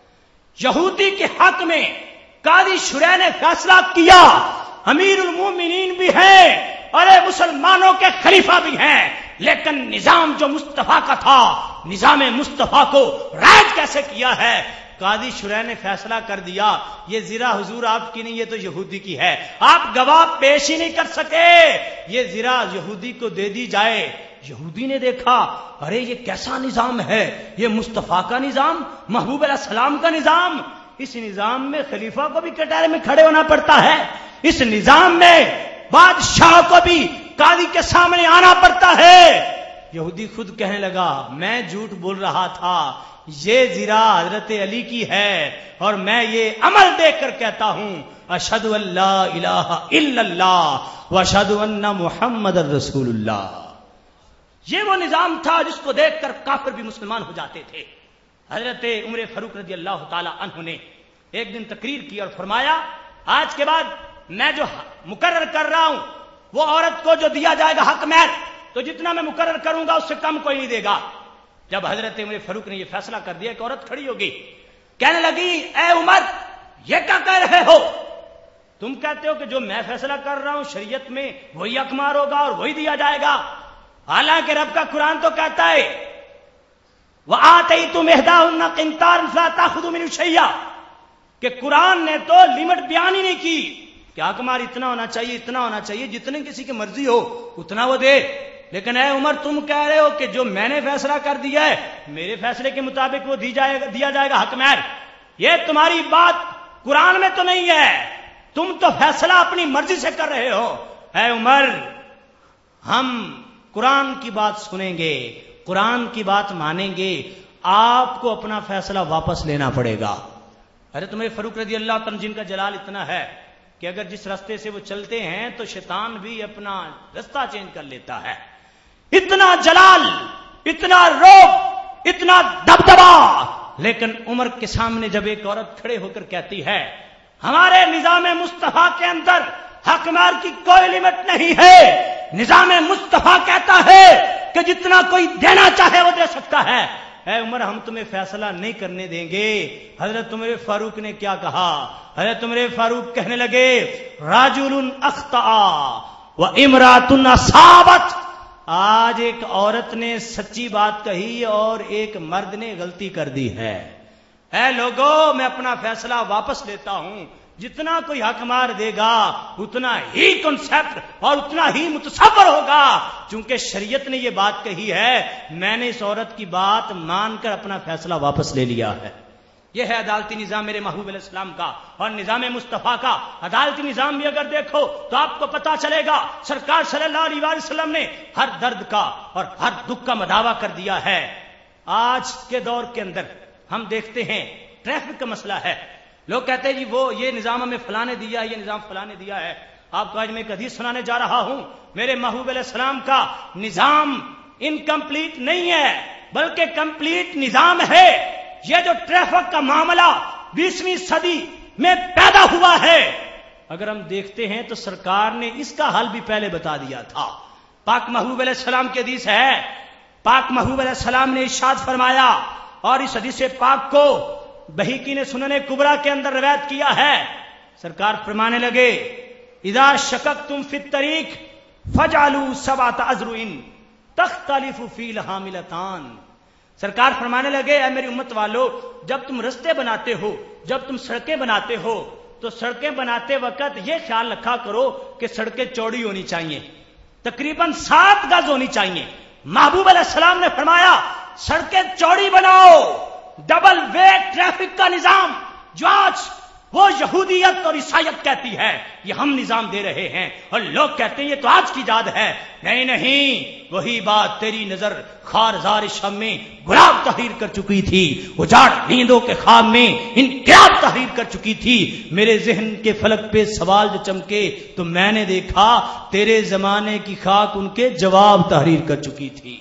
[SPEAKER 1] یہودی کے حق میں قاضی شریع نے فیصلہ کیا، امیر المومنین بھی ہیں اور مسلمانوں کے خلیفہ بھی ہیں، لیکن نظام جو مصطفیٰ کا تھا، نظام مصطفیٰ کو رائج کیسے کیا ہے؟ قاضی شریع نے فیصلہ کر دیا یہ زرہ حضور آپ کی نہیں، یہ تو یہودی کی ہے، آپ گواہ پیش ہی نہیں کر سکے، یہ زرہ یہودی کو دے دی جائے۔ یہودی نے دیکھا ارے یہ کیسا نظام ہے، یہ مصطفیٰ کا نظام، محبوب علیہ السلام کا نظام، اس نظام میں خلیفہ کو بھی کٹہرے میں کھڑے ہونا پڑتا ہے، اس نظام میں بادشاہ کو بھی قاضی کے سامنے آنا پڑتا ہے۔ یہودی خود کہنے لگا میں جھوٹ بول رہا تھا، یہ زرہ حضرت علی کی ہے، اور میں یہ عمل دیکھ کر کہتا ہوں اشہد ان لا الہ الا اللہ واشہد ان محمد رسول اللہ۔ یہ وہ نظام تھا جس کو دیکھ کر کافر بھی مسلمان ہو جاتے تھے۔ حضرت عمر فاروق رضی اللہ تعالی عنہ نے ایک دن تقریر کی اور فرمایا آج کے بعد میں جو مقرر کر رہا ہوں وہ عورت کو جو دیا جائے گا حق مہر، تو جتنا میں مقرر کروں گا اس سے کم کوئی نہیں دے گا۔ جب حضرت عمر فاروق نے یہ فیصلہ کر دیا کہ عورت کھڑی ہوگی، کہنے لگی اے عمر یہ کیا کہہ رہے ہو؟ تم کہتے ہو کہ جو میں فیصلہ کر رہا ہوں شریعت میں وہی حق مہر ہوگا اور وہی دیا جائے گا، حالانکہ رب کا قرآن تو کہتا ہے وَآتَيْتُمْ إِحْدَاهُنَّ قِنْطَارًا فَلَا تَأْخُذُوا مِنْهُ شَيْئًا، کہ قرآن نے تو لمٹ بیان ہی نہیں کی کہ حق مہر اتنا ہونا چاہیے، اتنا ہونا چاہیے، جتنے کسی کی مرضی ہو اتنا وہ دے۔ لیکن اے عمر تم کہہ رہے ہو کہ جو میں نے فیصلہ کر دیا ہے میرے فیصلے کے مطابق وہ دیا جائے گا حق مہر، یہ تمہاری بات قرآن میں تو نہیں ہے، تم تو فیصلہ اپنی مرضی سے کر رہے ہو۔ اے عمر ہم قرآن کی بات سنیں گے، قرآن کی بات مانیں گے، آپ کو اپنا فیصلہ واپس لینا پڑے گا۔ حضرت عمر فاروق رضی اللہ عنہ جن کا جلال اتنا ہے کہ اگر جس راستے سے وہ چلتے ہیں تو شیطان بھی اپنا راستہ چینج کر لیتا ہے، اتنا جلال، اتنا روب، اتنا دبدبا، لیکن عمر کے سامنے جب ایک عورت کھڑے ہو کر کہتی ہے ہمارے نظام مصطفیٰ کے اندر حق مہر کی کوئی لمٹ نہیں ہے، نظام مصطفیٰ کہتا ہے کہ جتنا کوئی دینا چاہے وہ دے سکتا ہے، اے عمر ہم تمہیں فیصلہ نہیں کرنے دیں گے۔ حضرت عمر فاروق نے کیا کہا؟ حضرت عمر فاروق کہنے لگے رجل اخطأ وامرأة اصابت، آج ایک عورت نے سچی بات کہی اور ایک مرد نے غلطی کر دی ہے۔ اے لوگوں میں اپنا فیصلہ واپس لیتا ہوں، جتنا کوئی حق مار دے گا اتنا ہی کنسپٹ اور اتنا ہی متصور ہوگا، چونکہ شریعت نے یہ بات کہی ہے، میں نے اس عورت کی بات مان کر اپنا فیصلہ واپس لے لیا ہے۔ یہ ہے عدالتی نظام میرے محبوب علیہ السلام کا اور نظام مصطفیٰ کا۔ عدالتی نظام بھی اگر دیکھو تو آپ کو پتا چلے گا سرکار صلی اللہ علیہ وسلم نے ہر درد کا اور ہر دکھ کا مداوع کر دیا ہے۔ آج کے دور کے اندر ہم دیکھتے ہیں ٹریفک کا مسئلہ ہے، لوگ کہتے ہیں جی وہ یہ نظام ہمیں فلاں نے دیا ہے، یہ نظام فلاں نے دیا ہے۔ آپ کو آج میں ایک حدیث سنانے جا رہا ہوں، میرے محبوب علیہ السلام کا نظام انکمپلیٹ نہیں ہے بلکہ کمپلیٹ نظام ہے۔ یہ جو ٹریفک کا معاملہ 20ویں صدی میں پیدا ہوا ہے، اگر ہم دیکھتے ہیں تو سرکار نے اس کا حل بھی پہلے بتا دیا تھا۔ پاک محبوب علیہ السلام کی حدیث ہے، پاک محبوب علیہ السلام نے ارشاد فرمایا، اور اس حدیث پاک کو بہیقی نے سنن کبریٰ کے اندر روایت کیا ہے، سرکار فرمانے لگے اذا شککتم فی الطریق فجعلوا 7 اذرع تختلف فی الحاملتان۔ سرکار فرمانے لگے اے میری امت والو، جب تم رستے بناتے ہو، جب تم سڑکیں بناتے ہو تو سڑکیں بناتے وقت یہ خیال رکھا کرو کہ سڑکیں چوڑی ہونی چاہیے، تقریباً 7 گز ہونی چاہیے۔ محبوب علیہ السلام نے فرمایا سڑکیں چوڑی بناؤ، ڈبل وے ٹریفک کا نظام جو آج وہ یہودیت اور عیسائیت کہتی ہے یہ ہم نظام دے رہے ہیں، اور لوگ کہتے ہیں یہ تو آج کی ایجاد ہے۔ نہیں نہیں، وہی بات تیری نظر خارزار شام میں گلاب تحریر کر چکی تھی، اجاڑ نیندوں کے خواب میں انقلاب تحریر کر چکی تھی۔ میرے ذہن کے فلک پہ سوال جو چمکے تو میں نے دیکھا تیرے زمانے کی خاک ان کے جواب تحریر کر چکی تھی۔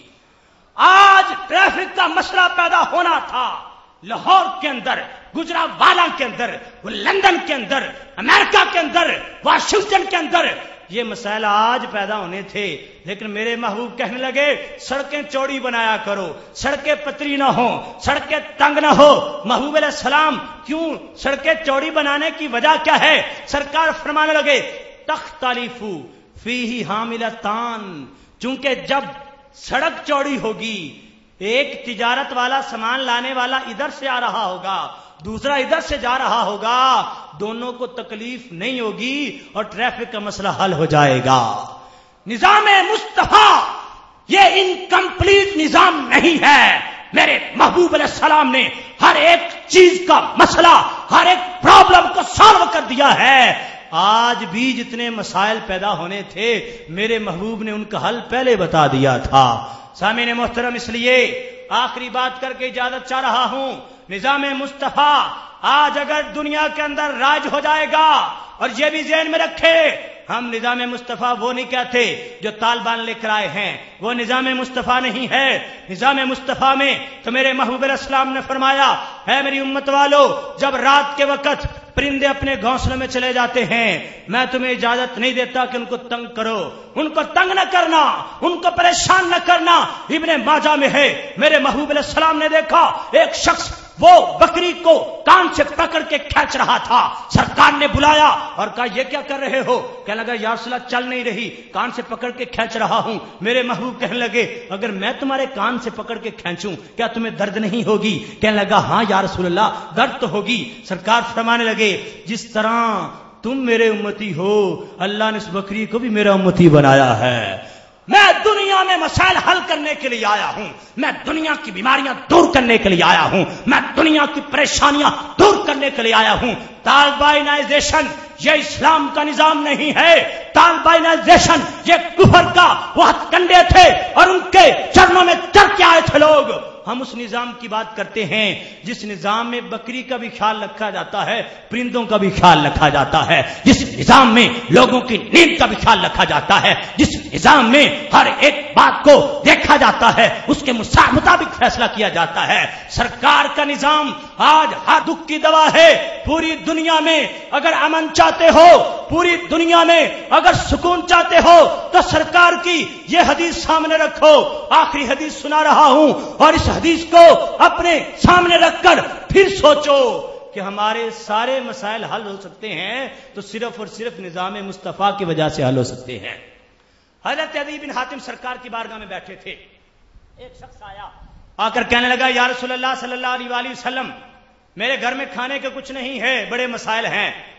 [SPEAKER 1] آج ٹریفک کا مسئلہ پیدا ہونا تھا لاہور کے اندر، گجرانوالہ کے اندر، لندن کے اندر، امریکہ کے اندر، واشنگٹن کے اندر، یہ مسائل آج پیدا ہونے تھے، لیکن میرے محبوب کہنے لگے سڑکیں چوڑی بنایا کرو، سڑکیں پتلی نہ ہو، سڑکیں تنگ نہ ہو۔ محبوب علیہ السلام کیوں سڑکیں چوڑی بنانے کی وجہ کیا ہے؟ سرکار فرمانے لگے تختلف فیہ حاملتان، چونکہ جب سڑک چوڑی ہوگی، ایک تجارت والا سامان لانے والا ادھر سے آ رہا ہوگا، دوسرا ادھر سے جا رہا ہوگا، دونوں کو تکلیف نہیں ہوگی اور ٹریفک کا مسئلہ حل ہو جائے گا۔ نظام مصطفیٰ یہ انکمپلیٹ نظام نہیں ہے۔ میرے محبوب علیہ السلام نے ہر ایک چیز کا مسئلہ، ہر ایک پرابلم کو سالو کر دیا ہے۔ آج بھی جتنے مسائل پیدا ہونے تھے میرے محبوب نے ان کا حل پہلے بتا دیا تھا۔ سامعین محترم، اس لیے آخری بات کر کے اجازت چاہ رہا ہوں، نظام مصطفیٰ آج اگر دنیا کے اندر راج ہو جائے گا، اور یہ بھی ذہن میں رکھے ہم نظام مصطفیٰ وہ نہیں کہتے جو طالبان لے کر آئے ہیں، وہ نظام مصطفیٰ نہیں ہے۔ نظام مصطفیٰ میں تو میرے محبوب علیہ السلام نے فرمایا اے میری امت والو، جب رات کے وقت پرندے اپنے گھونسلوں میں چلے جاتے ہیں، میں تمہیں اجازت نہیں دیتا کہ ان کو تنگ کرو، ان کو تنگ نہ کرنا، ان کو پریشان نہ کرنا۔ ابن ماجہ میں ہے، میرے محبوب علیہ السلام نے دیکھا ایک شخص وہ بکری کو کان سے پکڑ کے کھینچ رہا تھا، سرکار نے بلایا اور کہا یہ کیا کر رہے ہو؟ کہنے لگا یا رسول اللہ چل نہیں رہی، کان سے پکڑ کے کھینچ رہا ہوں۔ میرے محبوب کہنے لگے اگر میں تمہارے کان سے پکڑ کے کھینچوں کیا تمہیں درد نہیں ہوگی؟ کہنے لگا ہاں یا رسول اللہ درد تو ہوگی۔ سرکار فرمانے لگے جس طرح تم میرے امتی ہو اللہ نے اس بکری کو بھی میرا امتی بنایا ہے۔ میں دنیا میں مسائل حل کرنے کے لیے آیا ہوں، میں دنیا کی بیماریاں دور کرنے کے لیے آیا ہوں، میں دنیا کی پریشانیاں دور کرنے کے لیے آیا ہوں۔ طالبائنائزیشن یہ اسلام کا نظام نہیں ہے، طالبائنائزیشن یہ کفر کا وہ ہتھ کنڈے تھے اور ان کے چرنوں میں چڑھ کے آئے تھے لوگ۔ ہم اس نظام کی بات کرتے ہیں جس نظام میں بکری کا بھی خیال رکھا جاتا ہے، پرندوں کا بھی خیال رکھا جاتا ہے، جس نظام میں لوگوں کی نیند کا بھی خیال رکھا جاتا ہے، جس نظام میں ہر ایک بات کو دیکھا جاتا ہے، اس کے مطابق فیصلہ کیا جاتا ہے۔ سرکار کا نظام آج ہر دکھ کی دوا ہے۔ پوری دنیا میں اگر امن چاہتے ہو، پوری دنیا میں اگر سکون چاہتے ہو تو سرکار کی یہ حدیث سامنے رکھو۔ آخری حدیث سنا رہا ہوں اور اس حدیث کو اپنے سامنے رکھ کر پھر سوچو کہ ہمارے سارے مسائل حل ہو سکتے ہیں تو صرف اور صرف نظام مصطفیٰ کی وجہ سے حل ہو سکتے ہیں۔ حضرت عدی بن حاتم سرکار کی بارگاہ میں بیٹھے تھے، ایک شخص آیا، آ کر کہنے لگا یا رسول اللہ صلی اللہ علیہ وسلم میرے گھر میں کھانے کے کچھ نہیں ہے، بڑے مسائل ہیں۔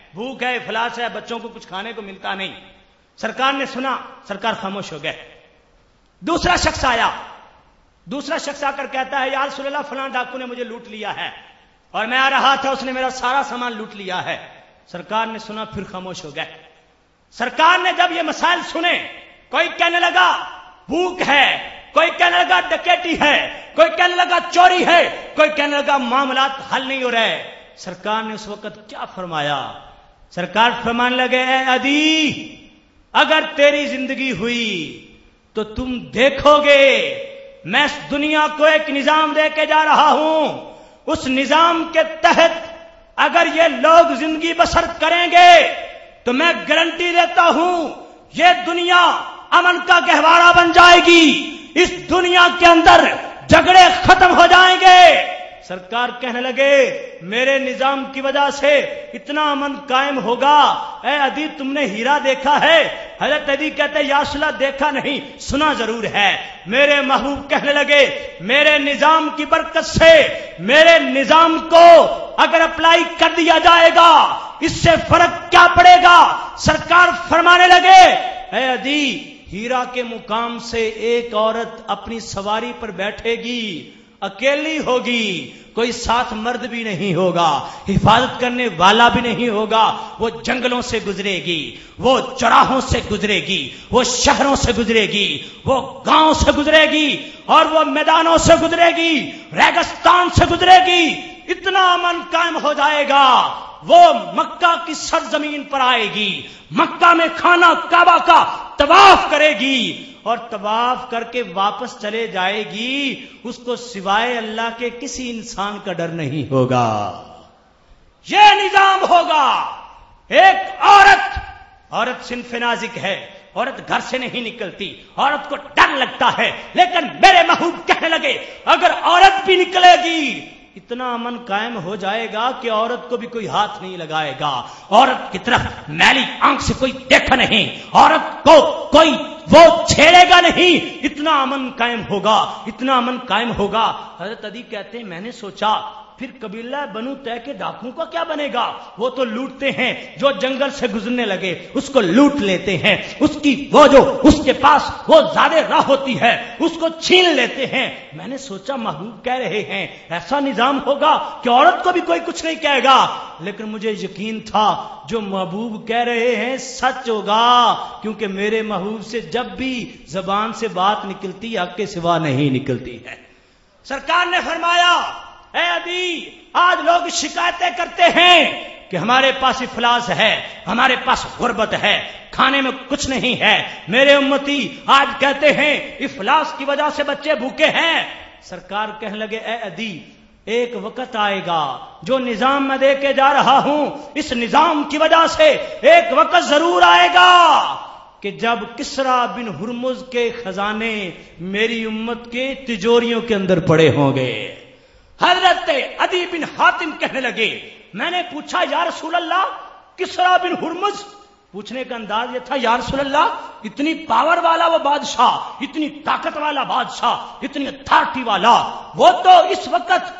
[SPEAKER 2] بھوک ہے، افلاس ہے، بچوں کو کچھ کھانے کو ملتا نہیں. سرکار نے سنا، سرکار خاموش ہو گئے. دوسرا شخص آیا، دوسرا شخص آ کر کہتا ہے یا رسول اللہ فلاں ڈاکو نے مجھے لوٹ لیا ہے اور میں آ رہا تھا، اس نے میرا سارا سامان لوٹ لیا ہے. سرکار نے سنا، پھر خاموش ہو گئے. سرکار نے جب یہ مسائل سنے، کوئی کہنے لگا بھوک ہے، کوئی کہنے لگا ڈکیٹی ہے، کوئی کہنے لگا چوری ہے، کوئی کہنے لگا معاملات حل نہیں ہو رہے. سرکار نے اس وقت کیا فرمایا؟ سرکار فرمانے لگے اے عدی، اگر تیری زندگی ہوئی تو تم دیکھو گے میں اس دنیا کو ایک نظام دے کے جا رہا ہوں. اس نظام کے تحت اگر یہ لوگ زندگی بسر کریں گے تو میں گارنٹی دیتا ہوں یہ دنیا امن کا گہوارہ بن جائے گی. اس دنیا کے اندر جھگڑے ختم ہو جائیں گے. سرکار کہنے لگے میرے نظام کی وجہ سے اتنا امن قائم ہوگا. اے عدی تم نے ہیرا دیکھا ہے؟ حضرت عدی کہتے یا رسول اللہ دیکھا نہیں، سنا ضرور ہے. میرے محبوب کہنے لگے میرے نظام کی برکت سے میرے نظام کو اگر اپلائی کر دیا جائے گا اس سے فرق کیا پڑے گا؟ سرکار فرمانے لگے اے عدی، ہیرا کے مقام سے ایک عورت اپنی سواری پر بیٹھے گی، اکیلی ہوگی، کوئی ساتھ مرد بھی نہیں ہوگا، حفاظت کرنے والا بھی نہیں ہوگا. وہ جنگلوں سے گزرے گی، وہ چوراہوں سے گزرے گی، وہ شہروں سے گزرے گی، وہ گاؤں سے گزرے گی، اور وہ میدانوں سے گزرے گی، ریگستان سے گزرے گی. اتنا امن قائم ہو جائے گا. وہ مکہ کی سرزمین پر آئے گی، مکہ میں خانہ کعبہ کا طواف کرے گی اور طواف کر کے واپس چلے جائے گی. اس کو سوائے اللہ کے کسی انسان کا ڈر نہیں ہوگا. یہ نظام ہوگا. ایک عورت صنف نازک ہے، عورت گھر سے نہیں نکلتی، عورت کو ڈر لگتا ہے، لیکن میرے محبوب کہنے لگے اگر عورت بھی نکلے گی اتنا امن قائم ہو جائے گا کہ عورت کو بھی کوئی ہاتھ نہیں لگائے گا، عورت کی طرف میلی آنکھ سے کوئی دیکھا نہیں، عورت کو کوئی وہ چھیڑے گا نہیں. اتنا امن قائم ہوگا، اتنا امن قائم ہوگا. حضرت عدی کہتے ہیں میں نے سوچا پھر قبیلہ بنو طے کے ڈاکوؤں کا کیا بنے گا؟ وہ تو لوٹتے ہیں، جو جنگل سے گزرنے لگے اس کو لوٹ لیتے ہیں، اس کی وہ جو اس کے پاس وہ زیادہ راہ ہوتی ہے اس کو چھین لیتے ہیں. میں نے سوچا محبوب کہہ رہے ہیں ایسا نظام ہوگا کہ عورت کو بھی کوئی کچھ نہیں کہے گا، لیکن مجھے یقین تھا جو محبوب کہہ رہے ہیں سچ ہوگا، کیونکہ میرے محبوب سے جب بھی زبان سے بات نکلتی حق کے سوا نہیں نکلتی ہے. سرکار نے فرمایا اے عدی، آج لوگ شکایتیں کرتے ہیں کہ ہمارے پاس افلاس ہے، ہمارے پاس غربت ہے، کھانے میں کچھ نہیں ہے. میرے امتی آج کہتے ہیں افلاس کی وجہ سے بچے بھوکے ہیں. سرکار کہنے لگے اے عدی، ایک وقت آئے گا جو نظام میں دے کے جا رہا ہوں اس نظام کی وجہ سے ایک وقت ضرور آئے گا کہ جب کسریٰ بن ہرمز کے خزانے میری امت کے تجوریوں کے اندر پڑے ہوں گے. حضرت عدی بن حاتم کہنے لگے میں نے پوچھا یا رسول اللہ کسریٰ بن ہرمز؟ پوچھنے کا انداز یہ تھا یا رسول اللہ اتنی پاور والا وہ بادشاہ، اتنی طاقت والا بادشاہ، اتنی اتھارٹی والا، وہ تو اس وقت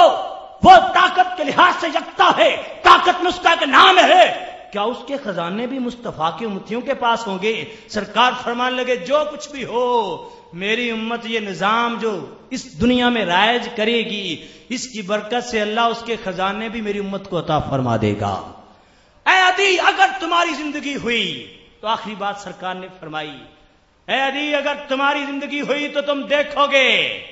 [SPEAKER 2] وہ طاقت کے لحاظ سے یکتا ہے، طاقت میں اس کا ایک نام ہے، کیا اس کے خزانے بھی مصطفیٰ کے امتیوں کے پاس ہوں گے؟ سرکار فرمانے لگے جو کچھ بھی ہو میری امت یہ نظام جو اس دنیا میں رائج کرے گی اس کی برکت سے اللہ اس کے خزانے بھی میری امت کو عطا فرما دے گا. اے عدی اگر تمہاری زندگی ہوئی تو آخری بات سرکار نے فرمائی اے عدی اگر تمہاری زندگی ہوئی تو تم دیکھو گے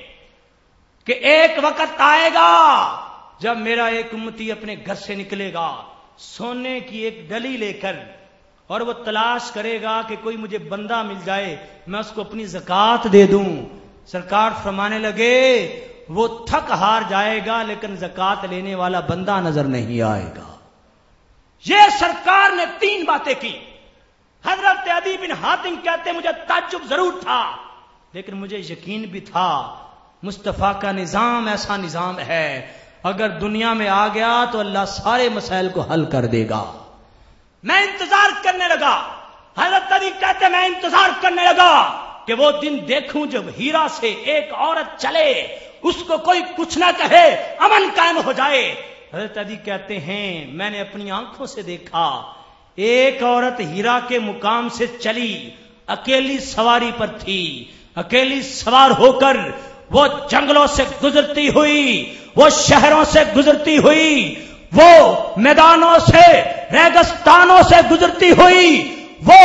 [SPEAKER 2] کہ ایک وقت آئے گا جب میرا ایک امتی اپنے گھر سے نکلے گا سونے کی ایک ڈلی لے کر اور وہ تلاش کرے گا کہ کوئی مجھے بندہ مل جائے میں اس کو اپنی زکوٰۃ دے دوں. سرکار فرمانے لگے وہ تھک ہار جائے گا لیکن زکوٰۃ لینے والا بندہ نظر نہیں آئے گا. یہ سرکار نے 3 باتیں کی. حضرت عدی بن حاتم کہتے مجھے تعجب ضرور تھا لیکن مجھے یقین بھی تھا مصطفیٰ کا نظام ایسا نظام ہے اگر دنیا میں آ گیا تو اللہ سارے مسائل کو حل کر دے گا. میں انتظار کرنے لگا. حضرت علی کہتے میں انتظار کرنے لگا کہ وہ دن دیکھوں جب ہیرا سے ایک عورت چلے اس کو کوئی کچھ نہ کہے امن قائم ہو جائے. حضرت علی کہتے ہیں میں نے اپنی آنکھوں سے دیکھا ایک عورت ہیرا کے مقام سے چلی، اکیلی سواری پر تھی، اکیلی سوار ہو کر وہ جنگلوں سے گزرتی ہوئی، وہ شہروں سے گزرتی ہوئی، وہ میدانوں سے ریگستانوں سے گزرتی ہوئی، وہ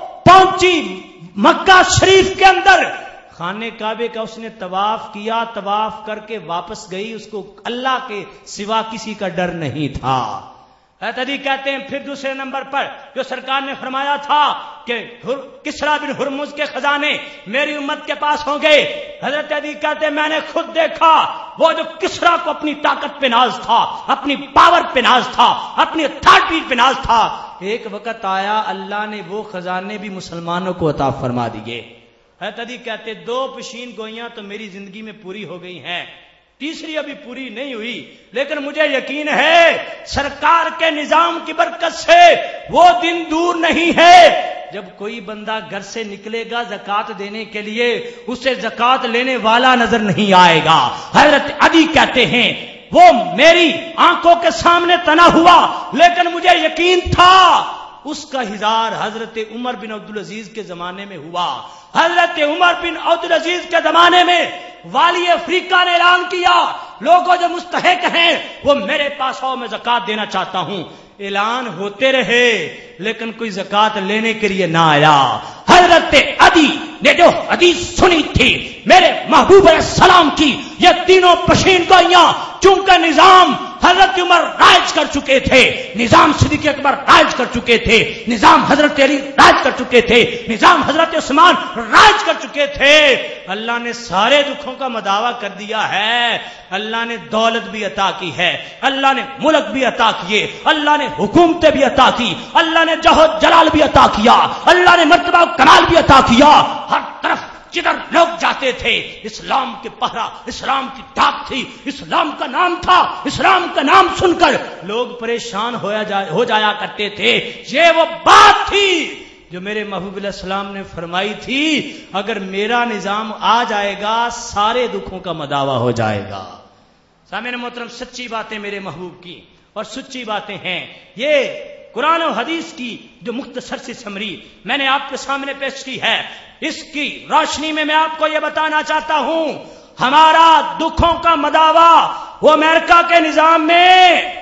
[SPEAKER 2] پہنچی مکہ شریف کے اندر، خانے کعبے کا اس نے طواف کیا، طواف کر کے واپس گئی، اس کو اللہ کے سوا کسی کا ڈر نہیں تھا۔ حضرت علی کہتے ہیں پھر دوسرے نمبر پر جو سرکار نے فرمایا تھا کہ کسریٰ بن ہرمز کے خزانے میری امت کے پاس ہوں گے، حضرت علی کہتے ہیں میں نے خود دیکھا وہ جو کسریٰ کو اپنی طاقت پہ ناز تھا، اپنی پاور پہ ناز تھا، اپنی اتھارٹی پہ ناز تھا، ایک وقت آیا اللہ نے وہ خزانے بھی مسلمانوں کو عطا فرما دیے۔ حضرت علی کہتے 2 پیشین گوئیاں تو میری زندگی میں پوری ہو گئی ہیں، تیسری ابھی پوری نہیں ہوئی، لیکن مجھے یقین ہے سرکار کے نظام کی برکت سے وہ دن دور نہیں ہے جب کوئی بندہ گھر سے نکلے گا زکات دینے کے لیے اسے زکات لینے والا نظر نہیں آئے گا۔ حضرت علی کہتے ہیں وہ میری آنکھوں کے سامنے تنا ہوا، لیکن مجھے یقین تھا اس کا اظہار حضرت عمر بن عبدالعزیز کے زمانے میں ہوا۔ حضرت عمر بن عبدالعزیز کے زمانے میں والی افریقہ نے اعلان کیا لوگوں جو مستحق ہیں وہ میرے پاس آؤ، میں زکات دینا چاہتا ہوں۔ اعلان ہوتے رہے لیکن کوئی زکات لینے کے لیے نہ آیا۔ حضرت علی نے جو حدیث سنی تھی میرے محبوب علیہ السلام کی، یہ تینوں پشین گوئیاں چونکہ نظام حضرت عمر رائج کر چکے تھے، نظام صدیق اکبر رائج کر چکے تھے، نظام حضرت علی رائج کر چکے تھے، نظام حضرت عثمان رائج کر چکے تھے، اللہ نے سارے دکھوں کا مداوع کر دیا ہے۔ اللہ نے دولت بھی عطا کی ہے، اللہ نے ملک بھی عطا کیے، اللہ نے حکومتیں بھی عطا کی، اللہ نے جہ و جلال بھی عطا کیا، اللہ نے مرتبہ و کمال بھی عطا کیا۔ ہر طرف جدھر لوگ جاتے تھے اسلام کے پہرا، اسلام کی ڈاک تھی، اسلام کا نام تھا، اسلام کا نام سن کر لوگ پریشان ہو جایا کرتے تھے۔ یہ وہ بات تھی جو میرے محبوب علیہ السلام نے فرمائی تھی اگر میرا نظام آ جائے گا سارے دکھوں کا مداوع ہو جائے گا۔ سامعین محترم، سچی باتیں میرے محبوب کی اور سچی باتیں ہیں، یہ قرآن و حدیث کی جو مختصر سی سمری میں نے آپ کے سامنے پیش کی ہے، اس کی روشنی میں میں آپ کو یہ بتانا چاہتا ہوں ہمارا دکھوں کا مداوع وہ امریکہ کے نظام میں،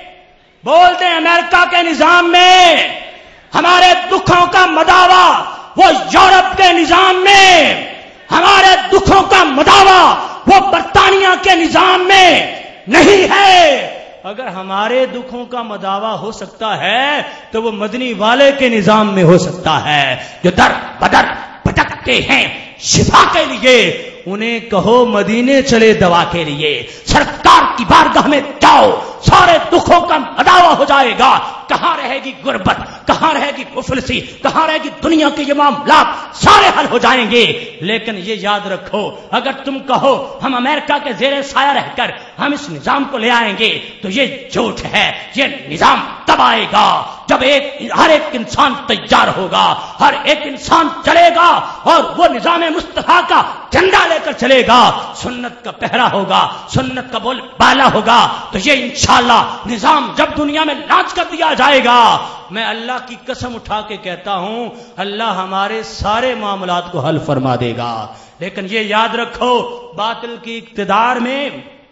[SPEAKER 2] بولتے ہیں امریکہ کے نظام میں، ہمارے دکھوں کا مداوع وہ یورپ کے نظام میں، ہمارے دکھوں کا مداوع وہ برطانیہ کے نظام میں نہیں ہے۔ اگر ہمارے دکھوں کا مداوع ہو سکتا ہے تو وہ مدنی والے کے نظام میں ہو سکتا ہے، جو در بدر بھٹکتے ہیں شفا کے لیے انہیں کہو مدینے چلے دوا کے لیے، سرکار کی بارگاہ میں جاؤ سارے دکھوں کا مداوع ہو جائے گا۔ کہاں رہے گی غربت، کہاں رہے گی مفلسی، کہاں رہے گی دنیا کے یہ معاملات، سارے حل ہو جائیں گے۔ لیکن یہ یاد رکھو اگر تم کہو ہم امریکہ کے زیر سایہ رہ کر ہم اس نظام کو لے آئیں گے تو یہ جھوٹ ہے۔ یہ نظام تب آئے گا جب ہر ایک انسان تیار ہوگا، ہر ایک انسان چلے گا اور وہ نظام مصطفیٰ کا جھنڈا لے کر چلے گا، سنت کا پہرا ہوگا، سنت کا بول بالا ہوگا، تو یہ انشاءاللہ نظام جب دنیا میں لانچ کر دیا جائے گا میں اللہ کی قسم اٹھا کے کہتا ہوں اللہ ہمارے سارے معاملات کو حل فرما دے گا۔ لیکن یہ یاد رکھو باطل کی اقتدار میں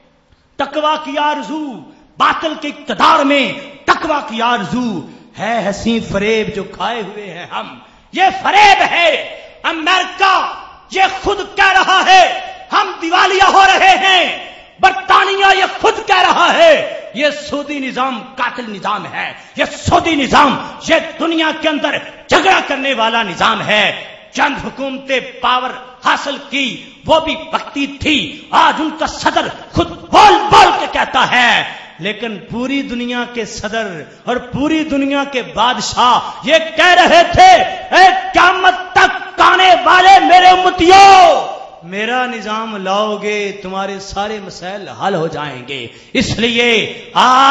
[SPEAKER 2] تقویٰ کی آرزو، باطل کے اقتدار میں تقویٰ کی آرزو ہے حسین فریب جو کھائے ہوئے ہیں ہم، یہ فریب ہے۔ امریکہ یہ خود کہہ رہا ہے ہم دیوالیہ ہو رہے ہیں، برطانیہ یہ خود کہہ رہا ہے یہ سعودی نظام قاتل نظام ہے، یہ سعودی نظام یہ دنیا کے اندر جھگڑا کرنے والا نظام ہے۔ چند حکومتیں پاور حاصل کی وہ بھی وقتی تھی، آج ان کا صدر خود بول بول کے کہتا ہے، لیکن پوری دنیا کے صدر اور پوری دنیا کے بادشاہ یہ کہہ رہے تھے اے قیامت تک آنے والے میرے امتیوں میرا نظام لاؤ گے تمہارے سارے مسائل حل ہو جائیں گے۔ اس لیے آج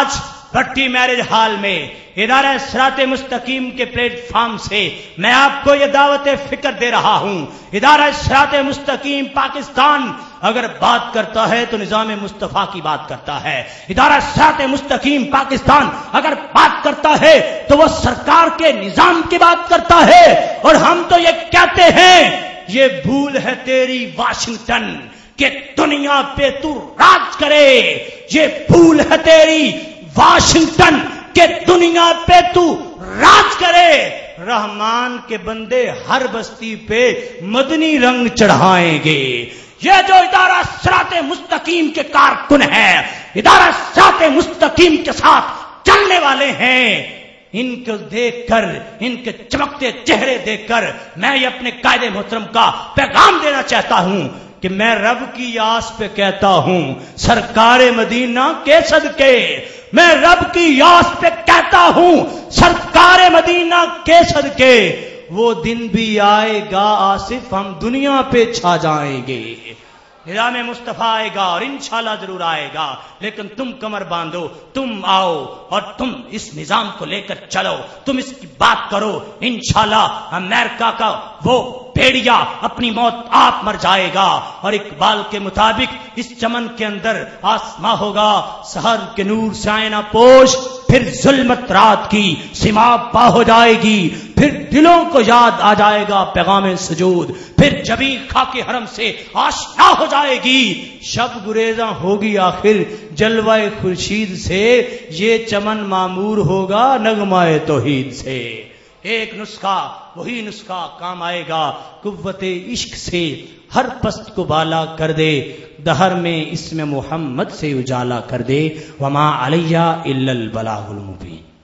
[SPEAKER 2] بھٹی میرج ہال میں ادارہ صراط مستقیم کے پلیٹ فارم سے میں آپ کو یہ دعوت فکر دے رہا ہوں. ادارہ صراط مستقیم پاکستان اگر بات کرتا ہے تو نظام مصطفیٰ کی بات کرتا ہے. ادارہ صراط مستقیم پاکستان اگر بات کرتا ہے تو وہ سرکار کے نظام کی بات کرتا ہے. اور ہم تو یہ کہتے ہیں یہ بھول ہے تیری واشنگٹن کہ دنیا پہ تو راج کرے. یہ بھول ہے تیری واشنگٹن کہ دنیا پہ تو راج کرے. رحمان کے بندے ہر بستی پہ مدنی رنگ چڑھائیں گے. یہ جو ادارہ صراط مستقیم کے کارکن ہیں، ادارہ صراط مستقیم کے ساتھ چلنے والے ہیں، ان کو دیکھ کر، ان کے چمکتے چہرے دیکھ کر میں یہ اپنے قائد محترم کا پیغام دینا چاہتا ہوں کہ میں رب کی آس پہ کہتا ہوں سرکار مدینہ کے صدقے، میں رب کی آس پہ کہتا ہوں سرکار مدینہ کے صدقے وہ دن بھی آئے گا آصف ہم دنیا پہ چھا جائیں گے. نظام مصطفیٰ آئے گا اور انشاءاللہ ضرور آئے گا، لیکن تم کمر باندھو، تم آؤ اور تم اس نظام کو لے کر چلو، تم اس کی بات کرو. انشاءاللہ امریکہ کا وہ بھیڑیا اپنی موت آپ مر جائے گا. اور اقبال کے مطابق اس چمن کے اندر آسماں ہوگا سحر کے نور سے آئینہ پوش، پھر ظلمت رات کی سماع پا ہو جائے گی، پھر دلوں کو یاد آ جائے گا پیغام سجود، پھر جبین خاک حرم سے آشنا ہو جائے گی. شب گریزاں ہوگی آخر جلوہ خورشید سے، یہ چمن معمور ہوگا نغمہ توحید سے. ایک نسخہ، وہی نسخہ کام آئے گا، قوت عشق سے ہر پست کو بالا کر دے، دہر میں اسم محمد سے اجالا کر دے. وما علیہ الا البلاغ المبین.